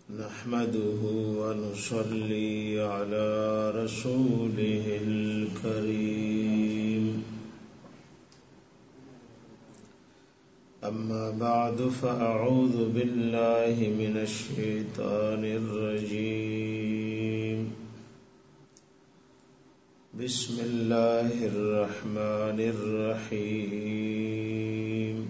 نحمده ونصلي على رسوله الكريم أما بعد فأعوذ بالله من الشيطان الرجيم بسم الله الرحمن الرحيم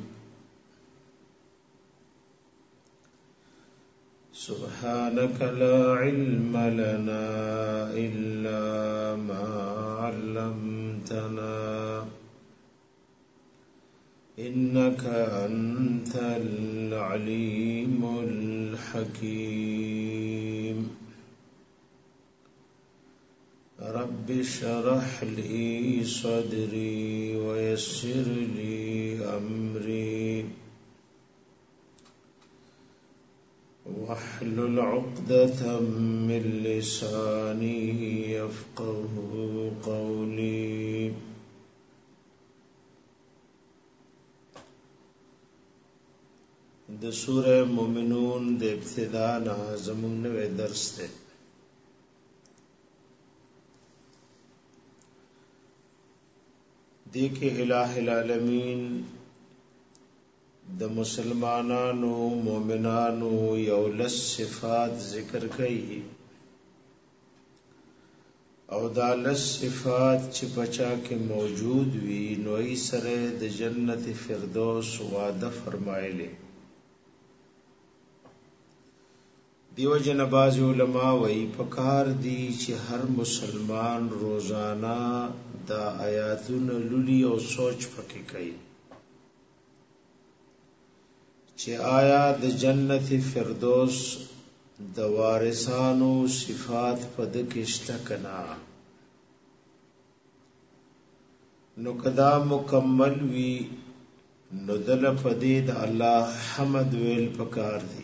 سبحانك لا علم لنا إلا ما علمتنا إنك أنت العليم الحكيم رب اشرح لي صدري ويسر لي أمري واحلل عقدة من لساني يفقه قولي د سورہ مومنون د ابتدا نه زموږ نوې درس ده د کې الٰه العالمین د مسلمانانو مومنانو یو لس صفات ذکر کړي او دا لس صفات چې بچا کې موجود وي نو یې سره د جنت فردوس وعده فرمایله دیو جن باز علماء وی پکار دی چې هر مسلمان روزانه دا آیاتونه لولي او سوچ پکې کوي چې آیا د جنت فردوس د وارثانو صفات پد کې شته کنا نو کدا مکمل وی نو دل پدې د الله حمد ویل پکار دی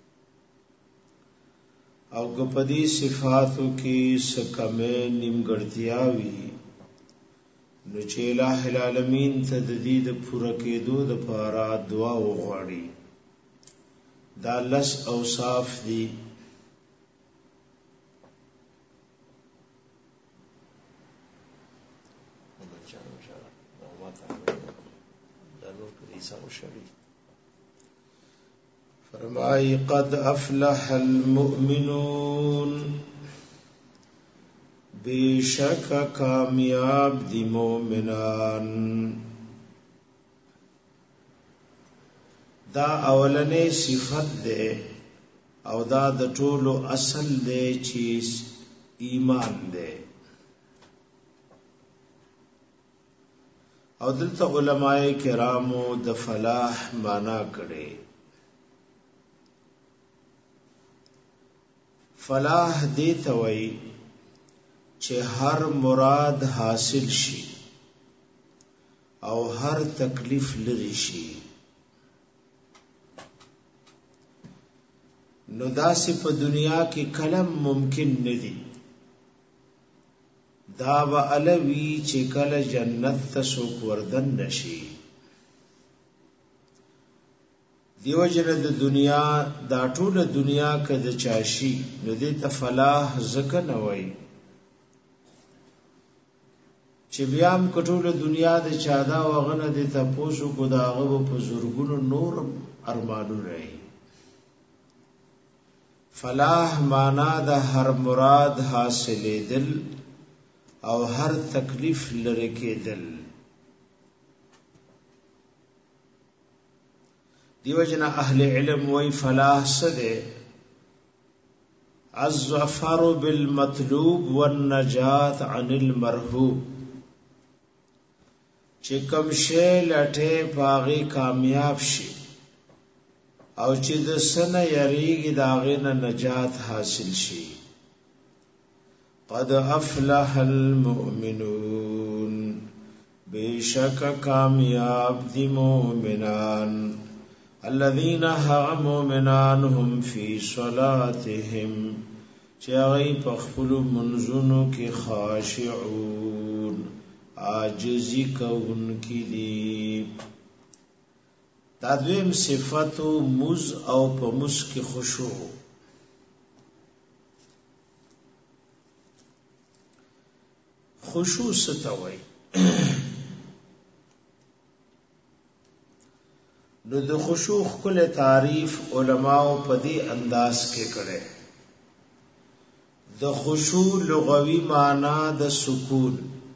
او کپدی صفاتو کی سکمه نیمګړتیا وی نو چې الٰه العالمین تددید پوره کېدو د پاره دعا وغواړي دا لس اوصاف دي فرمائی قد افلح المؤمنون بیشک کامیاب دی مومنان دا اولنې صفت ده او دا د ټولو اصل ده چې ایمان ده او دلته علماء کرامو د فلاح معنا کړي فلاح دې ته وایي چې هر مراد حاصل شي او هر تکلیف لري شي نو داسې په دنیا کې کلم ممکن ندي دا به الوی چې کله جنت ته څوک وردن نشي دیو جن د دنیا دا ټول دنیا کده چاشي نو دې ته فلاح زکه نه وای چې بیا هم کټول دنیا د چادا وغنه د تاسو کو داغه په زورګونو نور ارمانو رہی فلاح معنا د هر مراد حاصلې دل او هر تکلیف لری کېدل دیو جن اهل علم وی فلاح سده الظفر بالمطلوب والنجات عن المرهوب چې کوم شی لټه پاغي کامیاب شي او چې د سنه یریږي داغه نه نجات حاصل شي قد افلح المؤمنون بیشک کامیاب دی مومنان الذين هم مؤمنان هم في صلاتهم چاغي پخپل منزونو کې خاشعون عاجزی کون کی دی دا دویم صفت موز او په موس کې خشوع خشوع ستوي نو د خشوع کله تعریف علماو په دې انداز کې کړي د خشوع لغوي معنی د سکون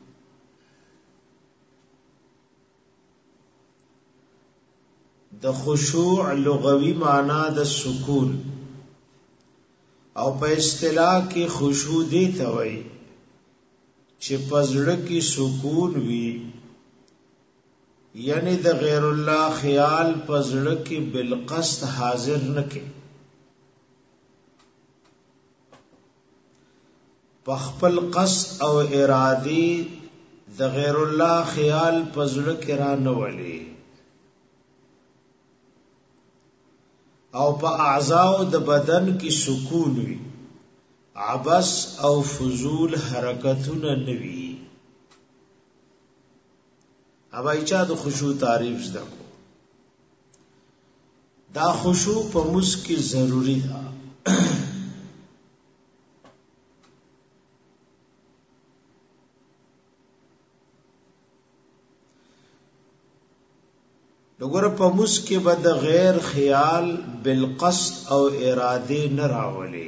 د خشوع لغوي معنی د سکون او په اصطلاح کې خشوع دی ته وایي چې پزړه کې سکون وي یعنی د غیر الله خیال پزړه کې بالقصد حاضر نکي پخپل قصد او ارادي د غیر الله خیال پزړه کې را نه ولي او په اعضاء د بدن کې سکون وي عبس او فضول حرکتونه نوي اوبای چا د خشوع تعریف زده کو دا خشوع په مسکی ضروری ده وګوره په مسکی به د غیر خیال بالقصد او اراده نه راولي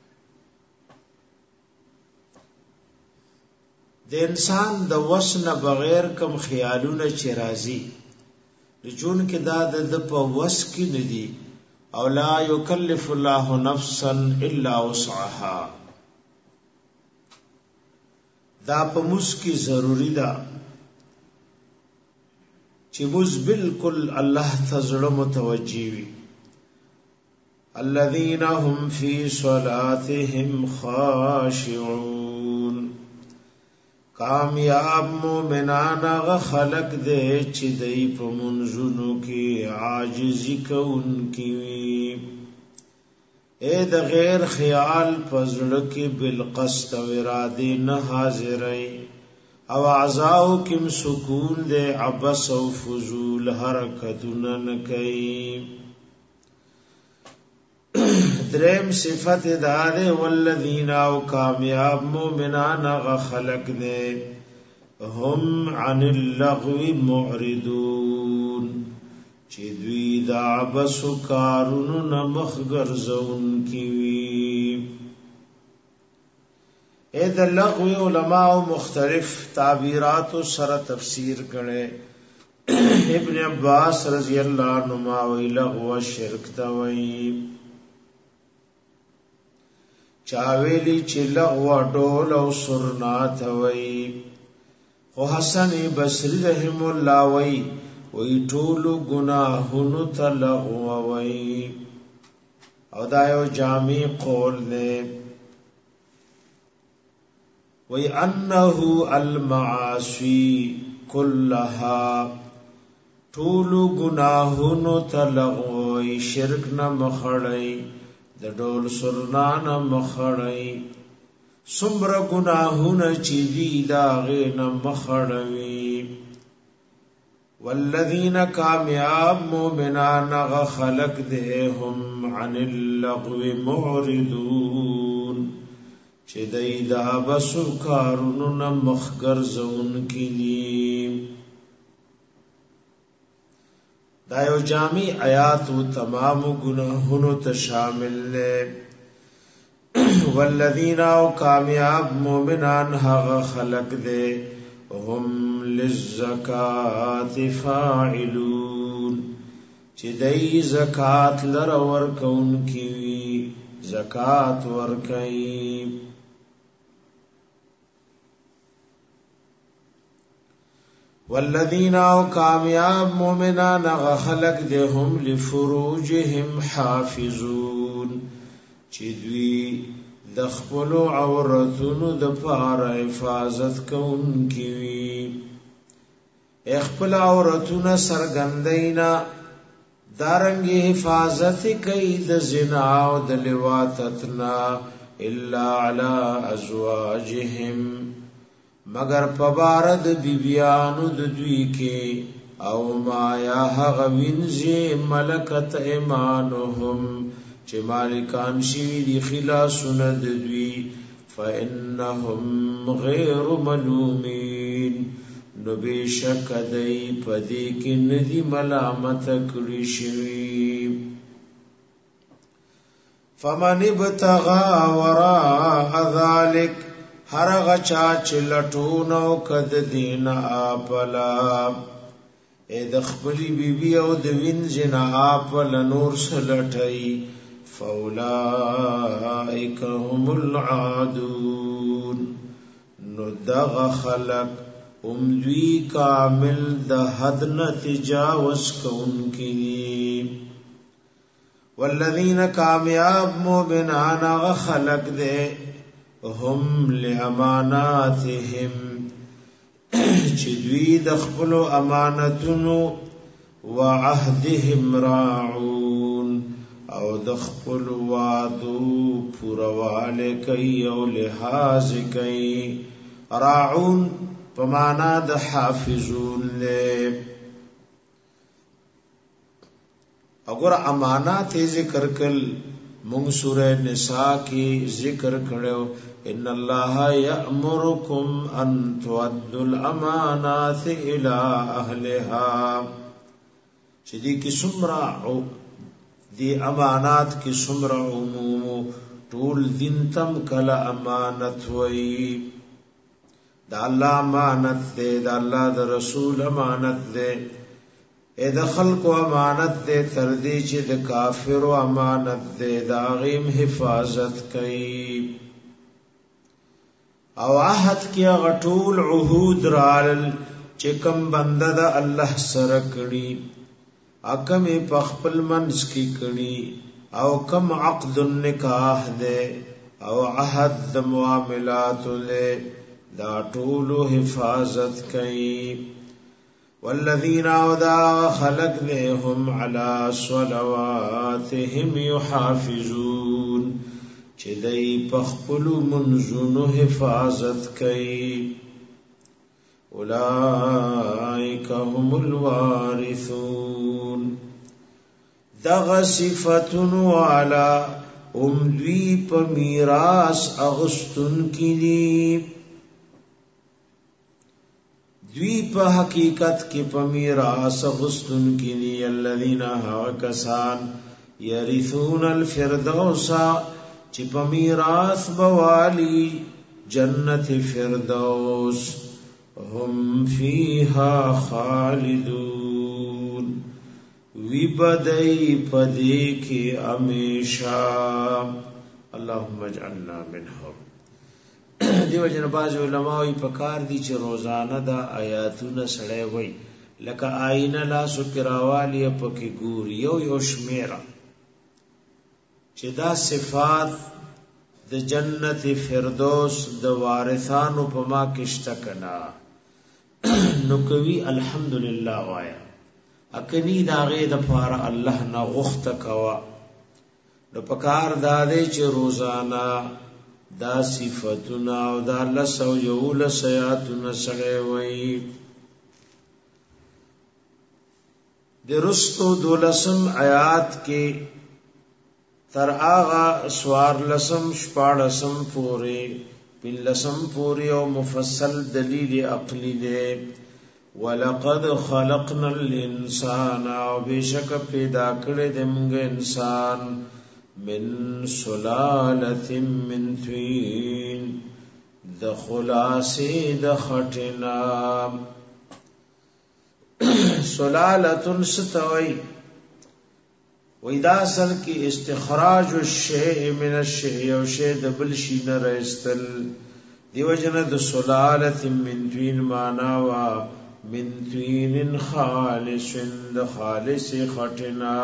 د انسان د وسنه بغیر کم خیالونه چې راځي چون کې دا د په وس کې ندي او لا یکلف الله نفسا الا وسعها دا په مسکی ضروری ده چې موږ بالکل الله تزړه متوجي وي الذين هم في صلاتهم خاشعون کامیاب مومنان هغه خلق دې چې دای په منځونو کې عاجزي کوونکي وي اے د غیر خیال پزړه کې بالقصد او اراده نه حاضرای او اعضاء کم سکون دے عبس و فضول حرکتنا نکئی درم صفت دارے والذین او کامیاب مومنان غخلق دے هم عن اللغو معرضون چی دوی دا عبس و کارون نمخ گرزون کیوی اے د لغو علماء مختلف تعبیرات سره تفسیر کړي ابن عباس رضی الله عنهما وی لغو شرک تا وی چاویلی چې لغو ډول او سرنا تا وی خو حسن بصری رحم الله وی ټول گناهونو ته لغو وی او دا یو جامع قول نه وَأَنَّهُ الْمَعَاصِي كُلَّهَا طول گناهونو تلغوی شرک نه مخړی د ډول سرنا نه مخړی سمره گناهونه چې دی دا غې نه مخړوي والذین کامیاب مومنان غ خلق دهم عن اللغو معرضون چې دای دا بسو کارونو نه مخګر زون کینی دا یو جامع آیات او تمام گناهونو ته شامل نه والذین او کامیاب مومنان هغه خلق دے هم للزکات فاعلون چې دای زکات لر ورکون کی زکات ورکای والذین او کامیاب مومنان خلق دے هم لفروجهم حافظون چې دوی د خپل عورتونو د پاره حفاظت کوونکي وي خپل عورتونه سرګندینا دارنګي حفاظت کوي د زنا او د لواطتنا الا علی ازواجهم مگر پبارد بیبیانو د دوی کې او ما یا غوینځي ملکت ایمانهم چې مالکان شي دی خلاصونه د دوی فإنهم غیر ملومین نو بیشک دی پدی کی ندی ملامت کړي شوی. فمن ابتغى وراء ذلك هر غچا چلټونو کد دین اپلا اے د خپلی بیبی او د وینځ نه اپل نور سلټي فاولائک هم العادون نو دغ خلق دوی کامل د حد نه تجاوز کوونکی. والذین کامیاب مومنان خلق دے هم لاماناتهم چې دوی د خپل امانتونو وعهدهم راعون او د خپل وعدو پورواله کوي او لحاظ کوي. راعون په معنا د حافظون له اگر امانات ذکر کل مونږ سورہ نساء کی ذکر کړو ان الله یأمرکم ان تؤدوا الامانات الى اهلها چې دې کې سمرا او دې امانات کې سمرا عموم ټول دین تم کله امانت وای دا الله امانت دې دا الله د رسول امانت دې اے د خلق امانت دے تر دې چې د کافر امانت دے دا غیم حفاظت کوي. او عهد کې غټول عهود رال چې کم بنده د الله سره کړي اکم په خپل منځ کې کړي او کم عقد النکاح دے او عهد د معاملات له دا ټول حفاظت کوي. والذین اودا خلق لهم على صلواتهم يحافظون چې دای په خپل منځونو حفاظت کوي. اولئک هم الوارثون دغه صفاتونو علا دوی په میراث اغستون کړي. دوی په حقیقت کې په میراث غستون کې دي الذين هاکسان يرثون الفردوس چې په میراث بوالي جنت فردوس هم فيها خالدون وی بدای پدې کې همیشه. اللهم اجعلنا منهم. دیو جن باز علماء په کار دي چې روزانه دا آیاتونه سړی وای لکه آینه لا سکراوالی پکې ګور یو شمیره چې دا صفات د جنت فردوس د وارثانو په ما کې شته کنا نو کوي الحمدلله وایا اکني دا غي د فار الله نه غوخته کوا نو په کار دا دی چې روزانه دا صفتنا او دا لسو یو لسیاتنا سڑے وئی. درستو دولسم آیات کے تر آغا سوار لسم شپاڑسم پوری پن لسم پوری او مفصل دلیل عقلی دے. وَلَقَدْ خَلَقْنَا الْإِنسَانَ او بیشک پیدا کرے دمگ انسان من سلالت من طین د خلاصی د خټنا. سلالتن ستوي وېدا اصل کې استخراج الشیء من الشیء او شی د بل شی نه راستل دیو جن د سلالت من طین معنا وا من طین خالص د خالص خټنا.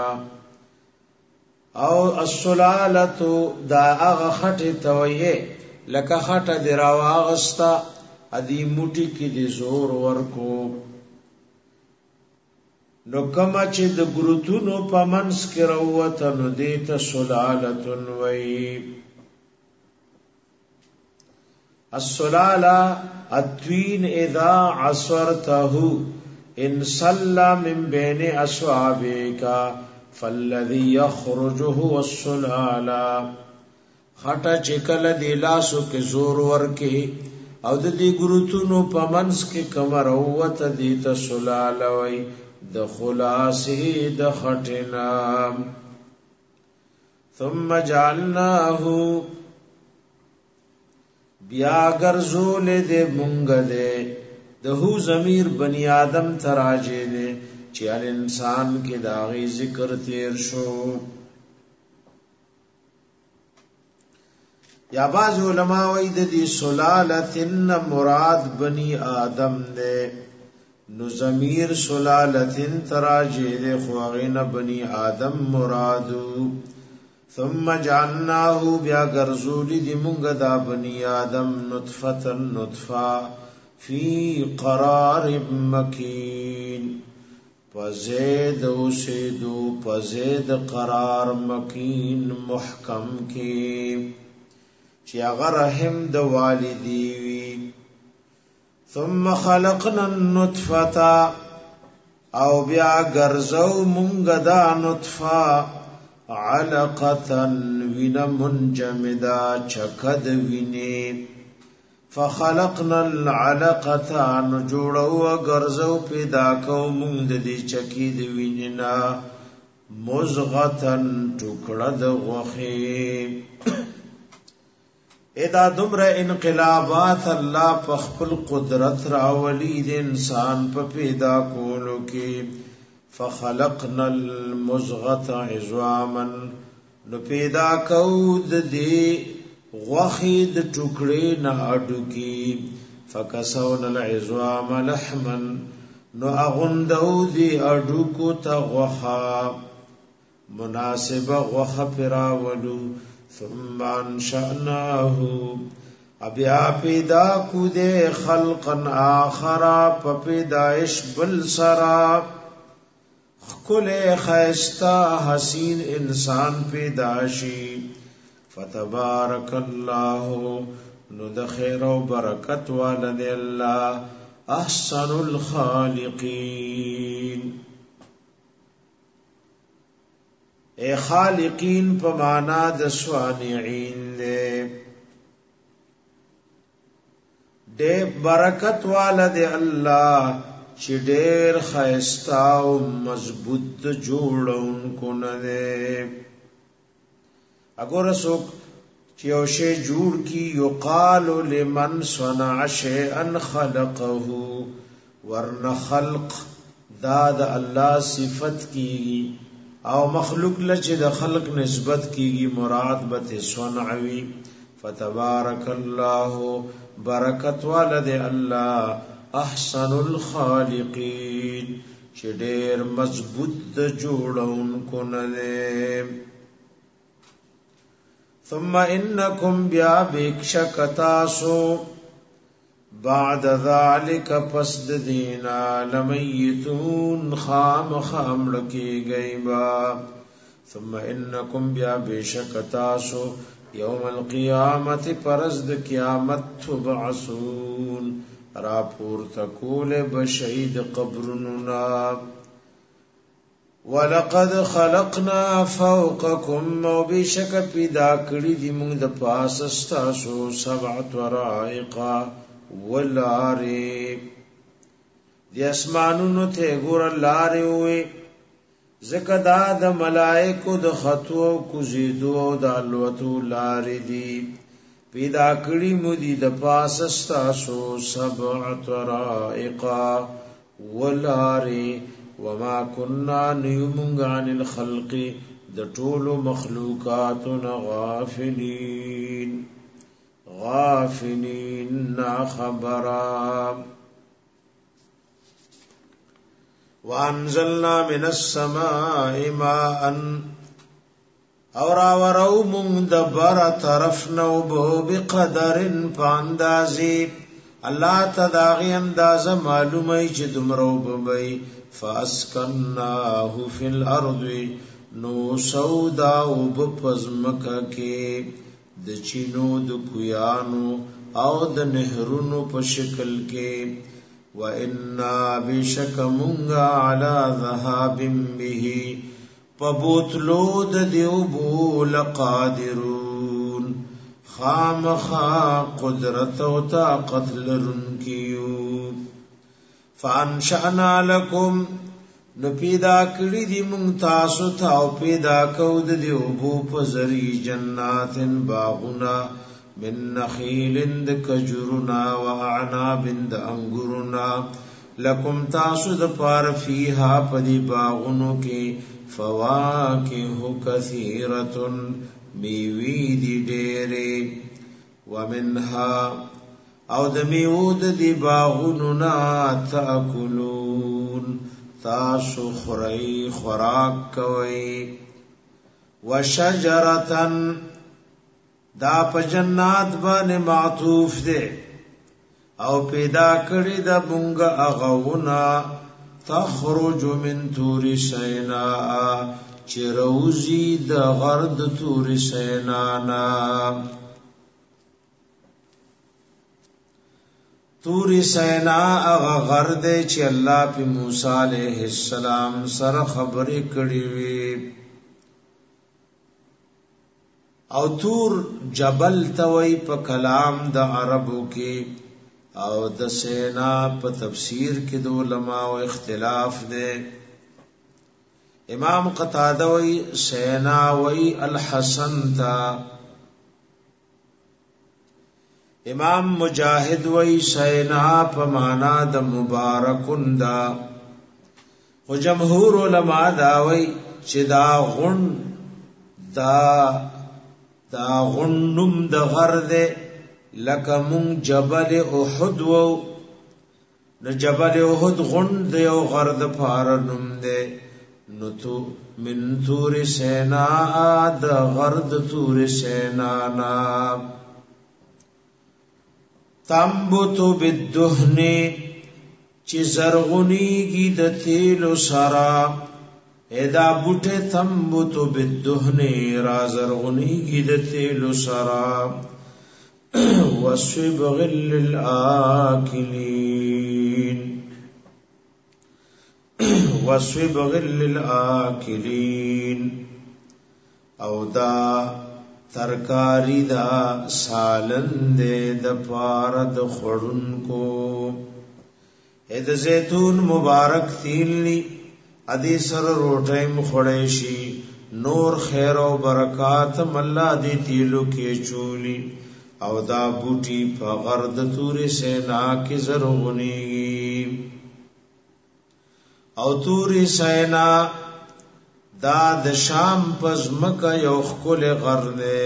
او السلالتو دا اغا خطی تویه لکه خطا دی راواغستا ادی موٹی کی دی زور ورکو نو کما چه د گروتونو پا منس کی رووتا نو دیتا سلالتن وی. السلالة التوین اذا عصرته ان صلى من بین اصحابکا فالذي يخرج هو السلالة خټه چې کله دی لاسو کې زور ورکې او د دې ګروتونو په منځ کې کمر اوته دي ته سلاله وي د خلاصې د خټنا ثم جعلناه بیا ګرځول دې مونږ دې د هو ضمیر بنی آدم تراجه دې چې انسان کې داغي ذکر تیر شو یا باز علماء وی د دې سلالتن مراد بنی آدم دې نو ضمیر سلالتن تراجه دې خواغین بنی آدم مرادو ثم جعلناه بیا گرزولی دی مونگ دا بنی آدم نطفا فی قرار مکین پزید اسیدو پزید قرار مکین محکم کی چی اگر رحم دا والدی وی ثم خلقنا النطفتا او بیا گرزو مونگ دا نطفا علقتن وین منجمدا چکد وینی فخلقنا العلقتا نجوڑو گرزو پیدا کو مونگ دی چکید وینینا مزغتن ٹکڑد غخی ادا دمر انقلابات اللہ پخپل قدرت راولی دی انسان پا پیدا کولو کی فخلقنا المزغة عظاما نو پیدا کود دی غوخید ٹکڑی نا اڈو کی فکسونا العظام لحما نو اغندو دی اڈو کو تا غوخا مناسب غوخ پراولو ثم انشأناه ابیا پیدا کو دے خلقا آخرا پا پیدائش بلسرا کل خیستا حسین انسان پیداشی فتبارک اللہ نو د خیر و برکت والد اللہ احسن الخالقین اے خالقین پا مانا د سوانعین دے دے برکت والد اللہ چې ډېر خیستا او مضبوط جوړونکو نه دی اګور څوک چې یو شی جوړ کی یقال لمن صنع شیئا خلقه ورن خلق دا د الله صفت کی او مخلوق لچ د خلق نسبت کیږي مراد به صنعوي فتبارك الله برکت والد الله احسن الخالقین چې ډېر مضبوط جوړونکو نه دی ثم انکم بیا بیکشکتاسو بعد ذالک پسد دینا لمیتون خام لکی گئی با ثم انکم بیا بیشکتاسو یوم القیامت پرزد قیامت تبعثون راپور تکول بشید قبرننا ولقد خلقنا فوقكم و بشک پیدا کړی دی موږ د پاس استاسو سبع طرائق ولاری دی اسمانونو ته ګور لارې وي زکه دا د ملائکو د خطو کوزیدو د الوتو لارې دی پیدا کړی مو دی د پاس استاسو سبع طرائق ولاری وما كنا نيمنغ عن الخلق د ټول مخلوقات غافلين خبرا وانزلنا من السماء ماء اور ورو من دبر طرف نو بقدر پاندازی الله تداغی انداز معلومه چې دمرو ببئی فاسکناه فی الارض نو سودا وبپزمک کې د چینو د کویانو او د نهرونو په شکل کې وَإِنَّا بِشَكَ مُنْغَا عَلَى ذَهَابٍ بِهِ پبوتلو د دیوبو لقادرون خامخا قدرت او طاقت لرونکیو فانشأنا لکم نو پیدا کړی دی مونږ تاسو ته او پیدا کو د دې اوبو په ذری جناتن باغنا من نخیل د کجورنا و اعناب د انګورنا لکم تاسو د پار فیها پدی باغونو کې فواکه کثیرۃ میوی دی ډېرې ومنها او د میوه د دی باغونو نا تاکلون تاسو خورئی خوراک کوي وشجرتن دا په جنات باندې معطوف ده او پیدا کړی د بونګ اغونا تخرج من تور سینا چروزی د غرد تور سینا نا تور سینا اغا غرد چې الله په موسی علیہ السلام سره خبرې کړې وي او تور جبل توي په کلام د عربو کې او د سینا په تفسیر کې د علماء او اختلاف ده امام قتاده وی سینا وی الحسن تا امام مجاہد وی سینا په معنا د مبارکون دا او جمهور علما دا وی چې دا غنم د غرده لکه مون جبل احد وو نو جبل احد غند یو غرد فارنم ده نو تو من تور سینا د غرد تور سینا نا تنبتو بالدهن چی زرغنیگی د تیلو سرا ادا بوٹے تنبتو بالدهن را زرغنیگی د تیلو سرا وصبغ للآکلین وصبغ للآکلین او دا ترکاری دا سالن دے د پارد خورن کو اید زیتون مبارک تیل لی ادی سر روٹیم خوڑیشی نور خیر و برکات ملا دی تیلو کے چولی او دا بوٹی پا غرد تور سینا کی زرغنیگی او تور سینا دا د شام پزمکا یو خکل غرده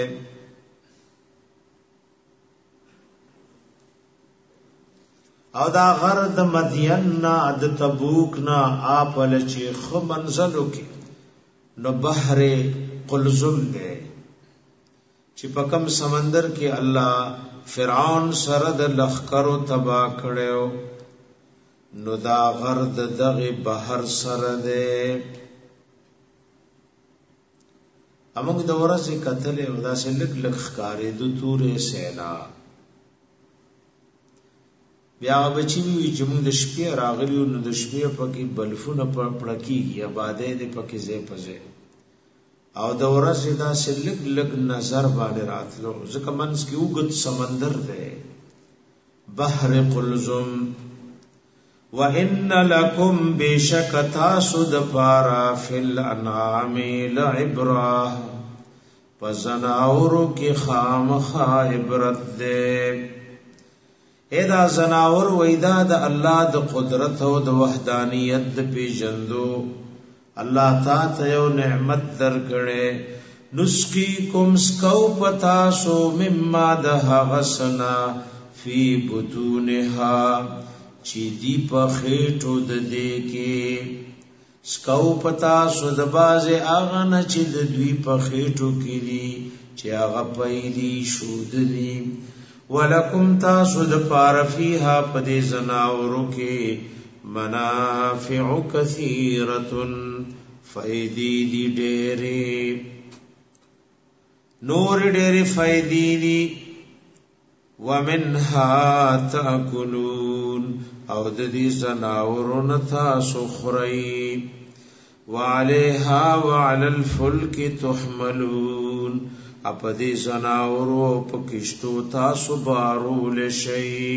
او دا غرد مدین نا د تبوک نا آپل چی خو منزلو کی نو بحر قلزم دے چی پکم سمندر کی اللہ فرعون سرد لخکرو تبا کڑیو نو دا غرد دغی بحر سرده امنگ دا ورسی قتل او دا سے لگ لگ خکاری دو تور سینا بیا بچی وی جمون د شپې راغلیو نو د شپې پکې بلفونه پړکیږي آبادې د پکې زې پځه او د ورځې دا سے لگ لگ نظر باندې راتلو ځکه منځ کې وګت سمندر دی بحر قلزم وَإِنَّ لَكُمْ بِشَكَ تَاسُدْ پارا فِي الْأَنْعَامِ لَعِبْرَةً فَزَنَاوْرُ کی خامخا عبرت دے ادا زناور ویدا د الله د قدرت او د وحدانیت د پیژندو الله تعالی یو نعمت درکړي نسقيكم سکو پتا سو مما د غسنا فی بطونها چی دی په خېټو د دې کې سکو پتا سو د باز اغه نه چې د دوی په خېټو کې دي چې هغه پیری شود دي ولکم تاسو د پار فیها پدې زناورو کې منافع کثیرۃ فائدې دي ډېرې نور ډېرې فائدې دي ومنها تاکلون او د دې زناورو نه تاسو خورئ وعليها وعلى الفلك تحملون اپدی زناورو پکشتو تاسو بارول شي.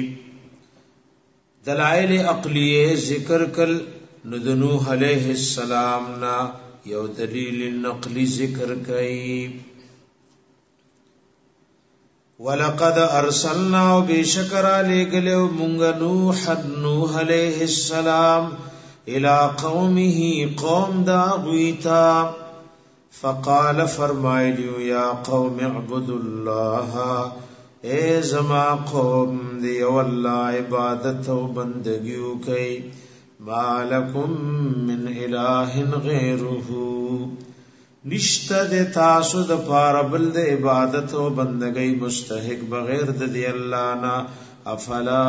دلائل عقلیه ذکر کل نوح علیہ السلام نا یو دلیل نقلی ذکر کئی. ولقد ارسلنا بشکر لگلو منگ نوح علیہ السلام الى قومه قوم دا غویتا فقال فرمایلیو یا قوم اعبدوا الله اے زما قوم دی والله عبادت و بندگیو کئی ما لکم من الہ غیره نشتا دے تاسو د پاربل د عبادت و بندگی مستحق بغیر د دی اللہ نا افلا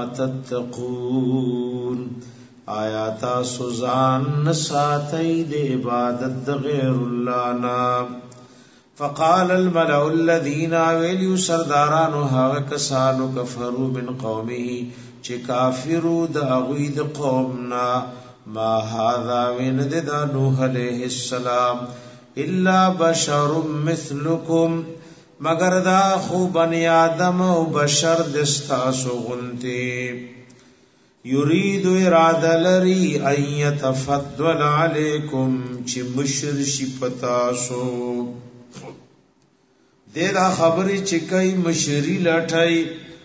تتقون آیا تاسو ځان نساتی د عبادت د غیر اللہ نا. فقال الملأ الذين ویلیو سردارانو هغه کسانو کفروا من قومه چې کافرو د هغوی د قومنا ما هذا وند د نوح علیہ السلام الا بشر مثلکم مگر دا خو بنی آدم او بشر دستاسو غنتی یرید اراده لري ان يتفضل علیکم چې مشر شي پتاسو دیدا خبری چکای مشری لټای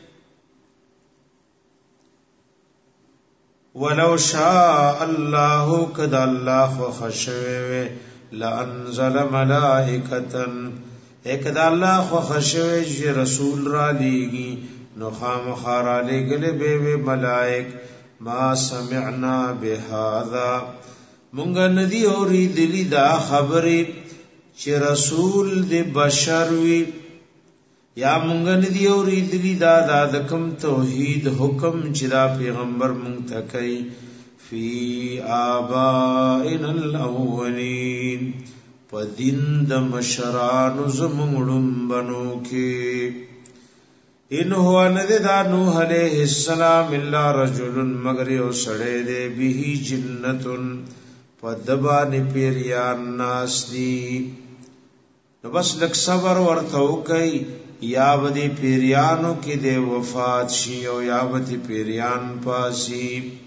ولو شاء الله قد الله خشوه لانزل ملائکه اکد الله خشوه رسول را لیږي نو خامخار علیګل به ملائک ما سمعنا بهذا مونږ ندی اوري دلی دا خبره چې رسول د بشر وی یا مونږ ندی اوریدلی دا د کوم توحید حکم چې دا پیغمبر مونږ ته کوي فی آبائنا الاولین په دین د مشرانو زمونږ بنو کې ان هو ند دا نوح علیہ السلام الا رجل مگر یو سړی دی به جنتن پدبان پیریان ناس دی نو بس لک صبر ورته وکي یا ودی پیریانو کې د وفات شي او یا ودی پیریان پاسی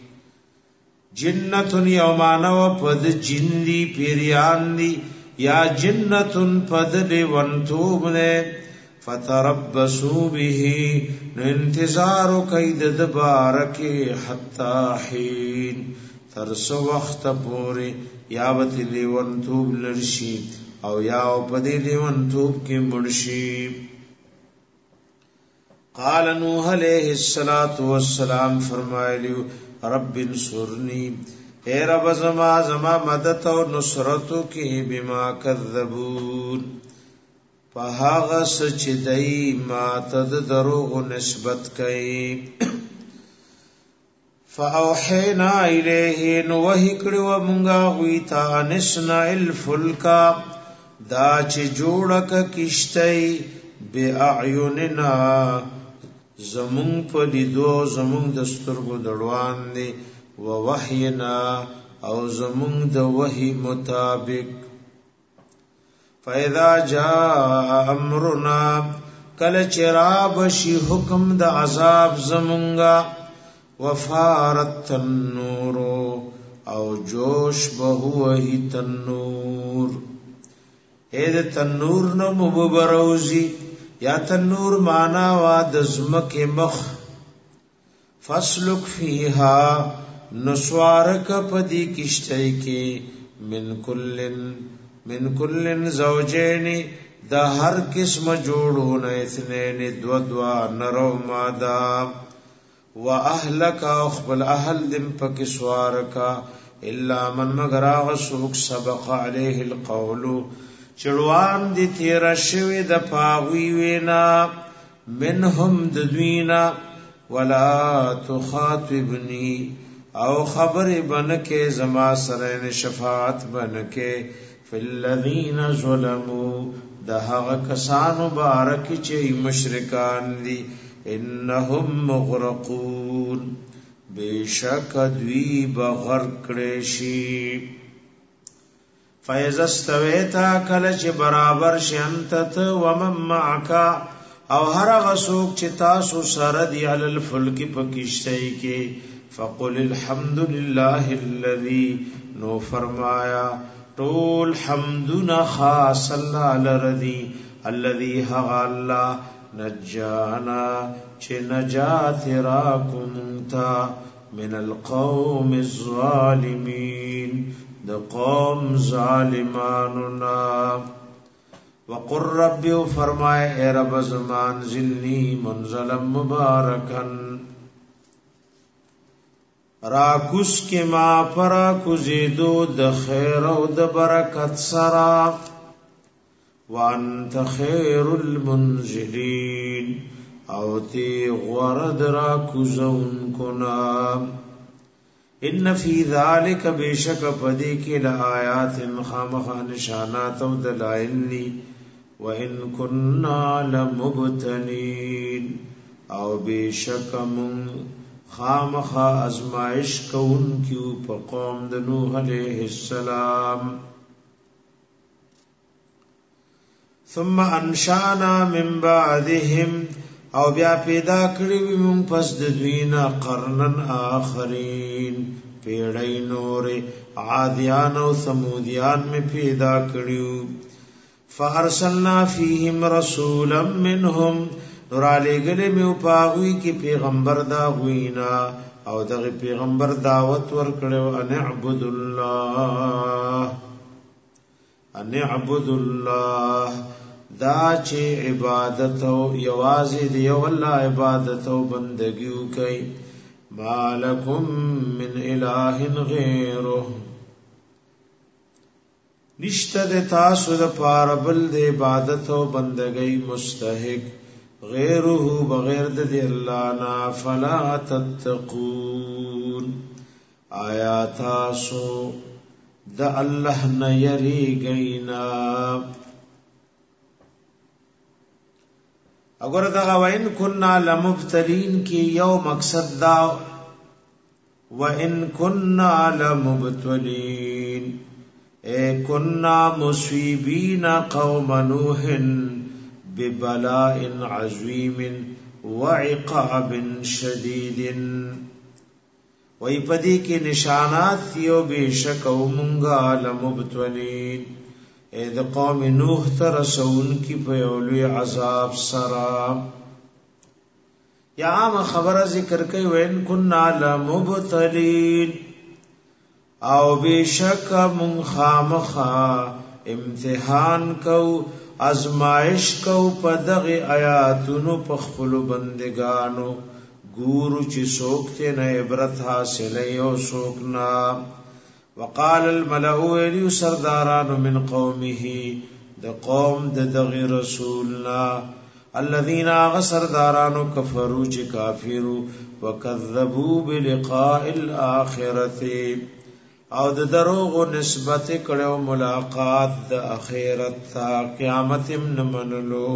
جنتن یومانو پد جن دی پیریان دی یا جنتن پد دی ونتوب نه فتربصوا به انتظار کید دبارکه حتا حين ترسو وخت پوری یا ودی ونتوب لرشی او یا پدی لیون توب کی مرشی. قال نوح علیہ السلام فرمایلیو رب انصرنی اے رب زما مدد او نصرتو کی بما کذبون پہاغ سچ دئی ما تد دروغ نسبت کئی. فاوحینا الیہ نوحی کڑو منگا غویتا نسنا الفلکا دا چې جوړک کشتای به اعیننا زمون په لیدو زمون د سترګو دړوان دي و وحینا او زمون د وحی مطابق. فاذا جاء امرنا کل چراب شی حکم د عذاب زمونگا وفارت تنور او جوش بهوهی تنور اے د تنور نو مبروزی یا تنور معنا وا د زمک مخ فسلک فیها نسوارک پدی کشتای کی من کلن زوجین دا هر قسم جوړونه اثنین دو نرو مادا و اهلک اخبل اهل دم پک سوارکا الا من مگر غسوک سبق علیه القول چړوان دي تیر شوی د پاوی وینا منهم د دوینا ولا تخاطبنی او خبر بنکه زما سره شفاعت بنکه فالذین ظلموا د هغه کسانو بارک چې مشرکان دي انهم مغرقون بیشک دوی بغرق کړي شي. فاذا استويت کله چې برابر شې انت ومن معك او هر غسوک چې تاسو سره دی علی الفلک پکشته کې فقل الحمد لله الذي نو فرمایا طول حمدنا خاص الله لردی الذي ها الله نجانا چې نجات راکم تا من القوم الظالمين د قوم ظالماننا وقر رب فرمائے اے رب زمان زلنی منزلا مبارکن راکوس کے ما پرا کزیدو د خیر او د برکت سرا وانت خیر المنزلین او تی غرد راکوزون کنا ان فی ذالک بیشک پدی کی لآیات خامخا نشانات و دلائل لی وَإِن كُنَّا لَمُبْتَلِينَ او بیشک من خامخا ازمائش کون کیو پا قوم دنوح علیہ السلام ثم انشانا من بعدهم او بیا پیدا کړی موږ پس د دوینا قرنن آخرین پیړی نور عادیان او ثمودیان می پیدا کړیو فارسلنا فیهم رسولا منهم نور علی گله می پاوی کی پیغمبر دا غوینا او دغه پیغمبر دعوت ور کړو ان اعبد الله دا چې عبادت او یوازې دی والله عبادت او بندگی کوي مالکم من اله غیره نشته د تاسو د پاره بل د عبادت او بندګۍ مستحق غیره بغیر د الله نا فلا تتقون آیا تاسو د الله نه یریږئ اگر دا وَإِن كُنَّا لَمُبْتَلِينَ کی یو مقصد دا وَإِن كُنَّا لَمُبْتَلِينَ اے كُنَّا مُصِيبِينَ قَوْمَ نُوحٍ بِبَلَاءٍ عَظِيمٍ وَعِقَابٍ شَدِيدٍ وی پدی کی نشانات تیو بیشک او منگا لمبتلین اے د قوم نوح تر رسول کی پیولوی عذاب سرا یا عام خبر ذکر کئی وین کننا لمبتلین او بیشک من خامخا امتحان کو ازمائش کو پدغ آیاتونو پخپلو بندگانو گورو چی سوکتے نا عبرت حاصلی او سوکنا وقال الملأ الیو سرداران من قومه د قوم د دغی رسولنا الذین آغا سردارانو کفرو چی کافرو وکذبو بلقاء الاخرت او د دروغ نسبت کړو ملاقات د اخرت تا قیامت من منلو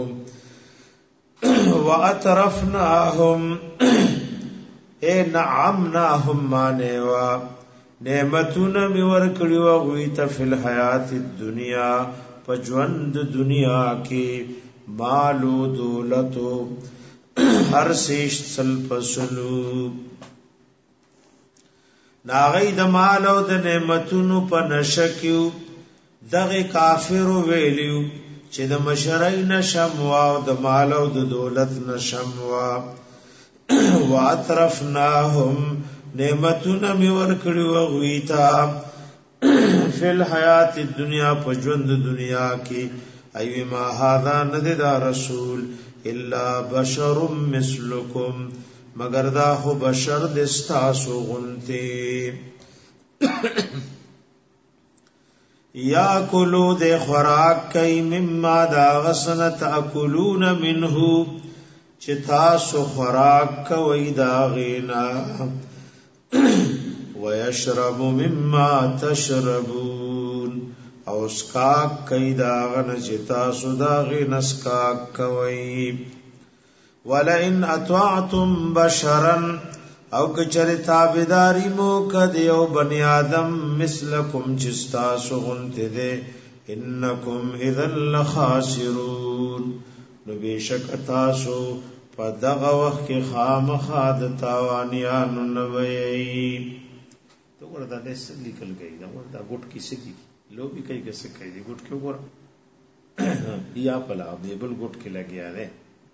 واترفناهم اے نعمناهم مانوا نعمتنا می ورکړو غویته فل حیات الدنیا پجوند دنیا کې مالو دولتو هر سیش سل پسلو ناغی د مال او د نعمتونو په نشکیو دغه کافر ویلیو چې د مشرای نشم او د مال او د دولت نشم واطرفناهم نعمتنا می ورکړو غویتا فل حیات الدنیا پجوند دنیا کې ایو ما هاذا نددا رسول الا بشر مثلکم مگر دا خو بشر دستاسو غنتی یا کلو دے خوراک کئی مما دا غسن تاکلون منہو چتاسو خوراک کوئی دا غینا ویشرب مما تشربون او اسکاک کئی دا غن چتاسو دا غین اسکاک کوئی وَلَئِنْ أَطَعْتُمْ بَشَرًا او کچر تابداری مو کدیو بنی آدم مثلکم چستا سغنت دے انکم اذن لخاسرون نو بیشک تاسو پا دغا وقت کی خام خاد تاوانیانو نوئی تو گوڑا دا دیس لکل گئی دا گوٹ کی سکی لو بھی کئی کسی کئی دی گوٹ کیوں گوڑا یا پلا دیبل گوٹ کی لگیا دے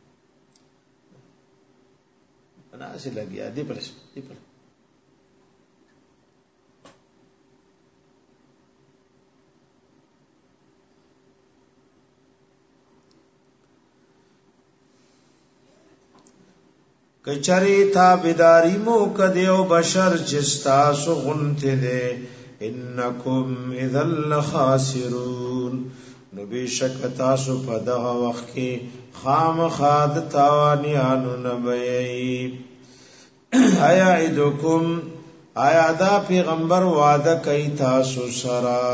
انا سے لگیا دی پلس دی پلس کچری تابداری مو کدیو بشر چستا سغنت دے انکم اذن لخاسرون نو بیشک تاسو پا دغا وقت کی خام خاد تاوانیانو نبیئی آیا عیدکم آیا دا پیغمبر وعدہ کئی تاسو سرا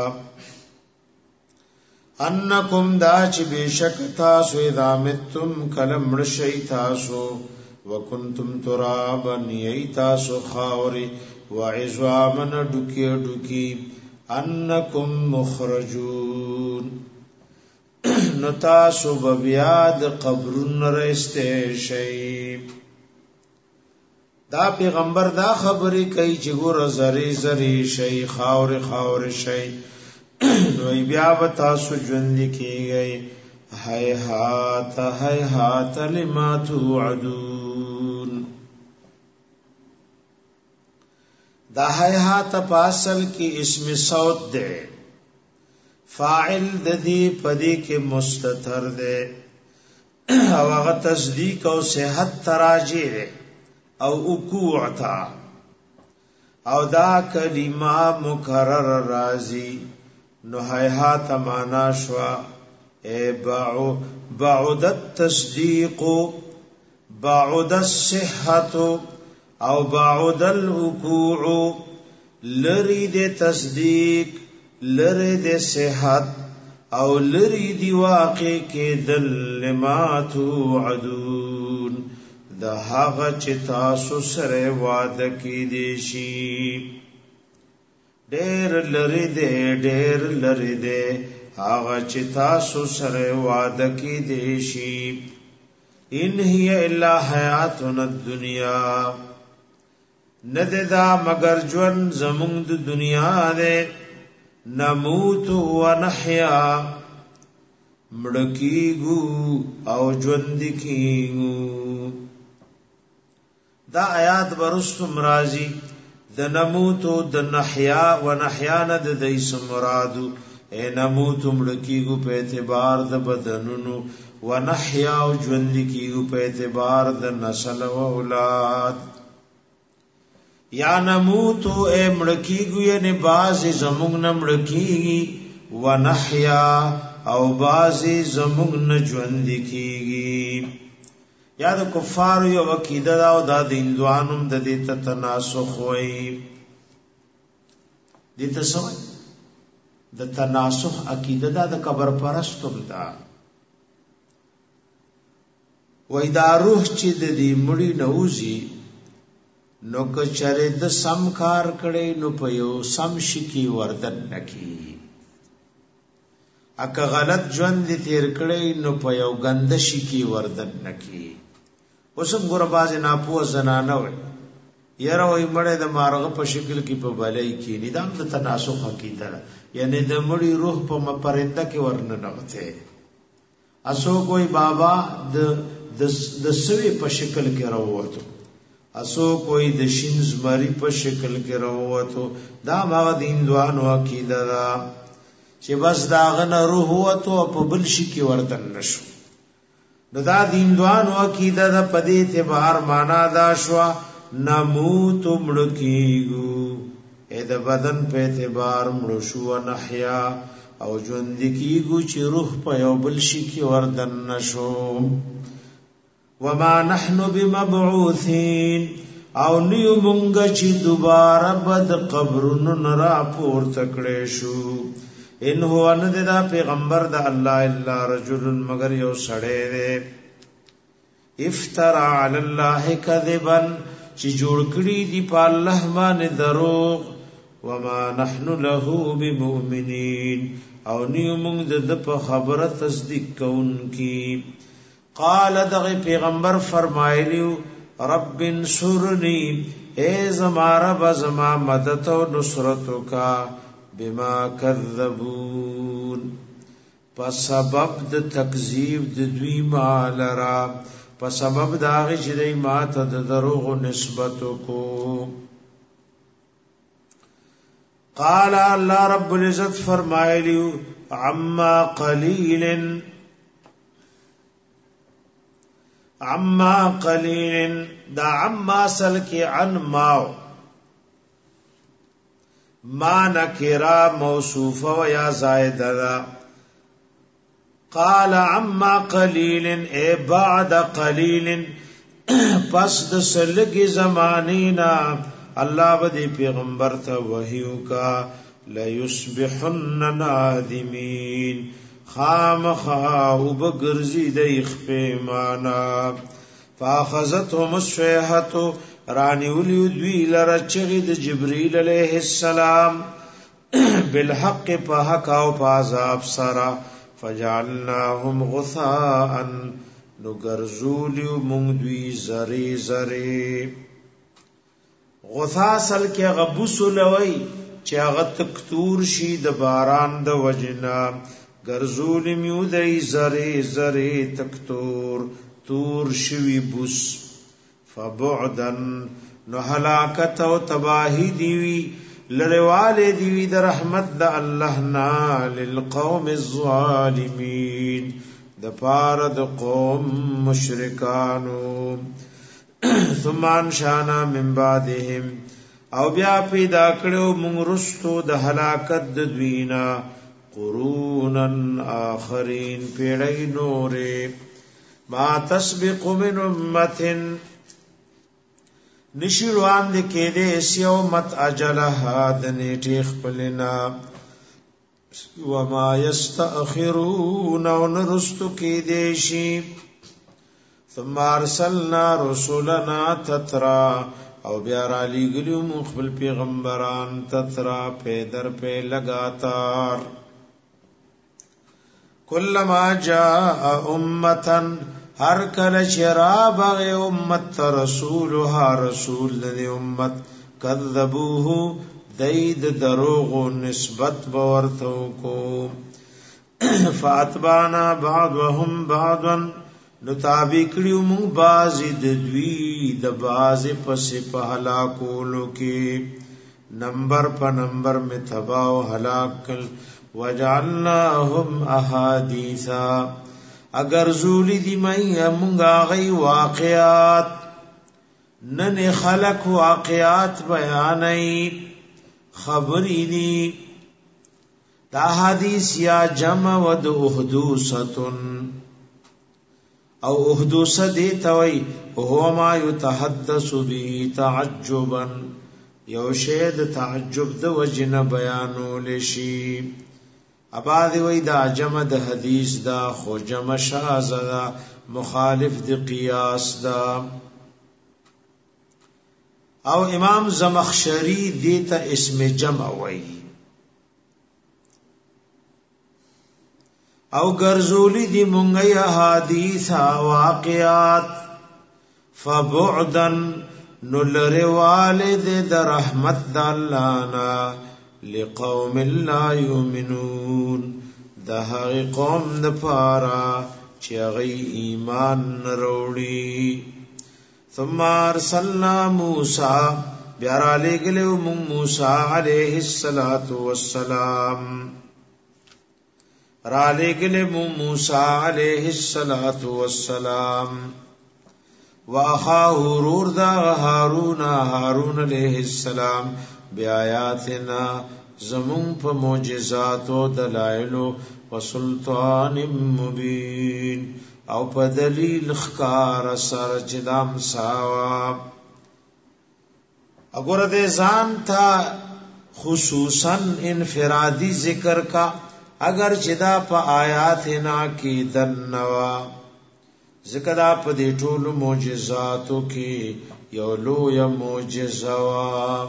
انکم دا چی بیشک تاسو اذا متم کلم رشی تاسو وکنتم ترابا یی تاسو خاوری وعظامن ڈکی ڈکی انکم مخرجون نتاسو ببیاد قبرن رستے شئی دا پیغمبر دا خبری کئی چگور زری زری شئی خاور خاور شئی نوی بیا بتاسو جوندی کی گئی حیحات لما توعدون دا حیحات پاسل کی اسم صوت دے فاعل ددی پدی کے مستتر دے او اغا تصدیق او صحت تراجی دے او اکوع تا او دا کلمہ مکرر رازی نو حیحات مانا شوا اے بعد التصدیق بعد الصحت او بعد الوقوع لری دے تصدیق لری دے صحت او لری دی واقع کے دل لما توعدون دا حاغ چتا سسر وعد کی دیشی دیر لری دے آغا چتا سسر وعد کی دیشی ان ہی الا حیاتنا الدنیا نددا مگر جون زمون دنیا دے نموت و نحیا مڑکیگو او جوندکیگو دا آیات برستم رازی د نموت د نحیا و نحیا ند دیس مرادو اے نموت مڑکیگو پہ اعتبار د بدنونو و نحیا و جوندکیگو پہ اعتبار د نسل و اولاد یا نموتو اے مڑکیگو یعنی بازی زمونگ نمڑکیگی و نحیا او بازی زمونگ نجوندکیگی یا دا کفارو یو عقیده دا او دا دیندوانم دا دیتا تناسخ ہوئی دیتا سوئی دا تناسخ عقیده دا دا قبر پرستم دا وی دا روح چی دا دی مڑی نوزی نو کچره د سم کار کړي نو په یو سم شکی وردن نکی اکه غلط ژوند تیر کړي نو په یو غند شکی وردن نکی اوسم ګور باز نه پوه زنانه وي یره وای مړې د مارغه په شکل کې په بلای کې نظام د تناسخ عقیده یعنی د مړی روح په مپرنده کې ورنه نغته اسو کوئی بابا د سوي په شکل کې راووتو اسو کوئی د شینز مری په شکل کې راووتو دا ما دین دوانو عقیده دا چې بس داغه نه روح وته په بل شي کې وردن نشو نو دا دین دوانو عقیده دا پدې اعتبار معنا دا شوا نموت مړکیګو اې د بدن په اعتبار مړ شو نحیا او ژوند کیګو چې روح په یو بل شي کې وردن نشو وما نحن بمبعوثين او نیو مونږ چې دوباره بد قبرونو نرا پور تکړې شو ان هو ان دا پیغمبر د الله الا رجل مگر یو سړی دی افترا علی الله کذبا چې جوړ کړی دی په الله باندې دروغ وما نحن له بمؤمنین او نیو موږ د په خبره تصدیق کوونکی قال دغه پیغمبر فرمایلیو رب انصرنی اے زما رب زما مدد او نصرتو کا بما کذبون په سبب د تکذیب د دوی مالرا په سبب دا غي چې دوی ماته د دروغ نسبت کو قال الله رب العزت فرمایلیو عما قلیل دا عما اصل کی عن ما نکرا موصوفه و یا زائده دا قال عما قلیل اے بعد قلیل پس د سلګي زمانینا الله بدی پیغمبر ته وحیو کا لا یصبحن نادمین خامخا وبگرزی د اخپیمانا فاخذتهم الصيحه رانی ولی دوی لره چغی د جبرئیل علیہ السلام بالحق په حق او په عذاب سرا فجعلناهم غثاء نغرزولی مونږ دوی زری زری غثاء سل کې غبوس لوي چې هغه تکتور شي د باران د وجنا غرزول میو دای زری زری تکتور تور شوی بوس فبعدن نو هلاکت او تباہی دیوی لړواله دیوی د رحمت د الله نا للقوم الظالمین د پار د قوم مشرکانو ثم انشانا من بعدهم او بیا پیدا کړو موږ رستو د هلاکت د دوینا قرونن آخرین پیړی نورې ما تسبق من امتن نشیروان دی که دی سیو مت اجلها دنیٹی خپلنا وما یستأخرون و نرستو کی دیشی ثم ارسلنا رسولنا تترا او بیارا لیگلیو مخبل پیغمبران تترا پیدر پی لگاتار کلما جاء امتن ہر کل شراب امت رسولها رسول دی امت کذبوه دید دروغ نسبت بورتو کو فاتبانا بعضهم بعضا نتابی کړیو مونږ بازی د دوی د بازی پسې په هلاکولو کې نمبر په نمبر می تبا او هلاک وجعلناهم احادیثا اگر زولی دی مئی مونږه غي واقعات نن خلق واقعات بیانای خبرې دي دا حدیث یا جمع ود احدوثتن او احدوث دی توي هو ما يتحدث به تعجبا یو شی د تعجب د وجنه بیانول شي اباذ وی دا جمع د حدیث دا خو جمع شاذ دا مخالف د قیاس دا او امام زمخشری دیتا اسم جمع وی او گرزولی دی منگی حدیث واقعات فبعدن نلر والد در رحمت دا اللانا لقوم لا یؤمنون دا هغی قوم دا پارا چی اغی ایمان نروڑی ثم ارسلنا موسیٰ بیارا لے گلے موسیٰ علیہ السلام را لے گلے موسیٰ علیہ السلام واخاہ رور دا ہارون علیہ السلام بیایاتنا زمون په معجزات او دلائل او سلطان مبین او په دلیل خکار سره چې دام ساوا اگر دې ځان تا خصوصا انفرادی ذکر کا اگر چې دا په آیات نه کې دنوا ذکر په دې ټول معجزاتو کې یولو یا موجزوا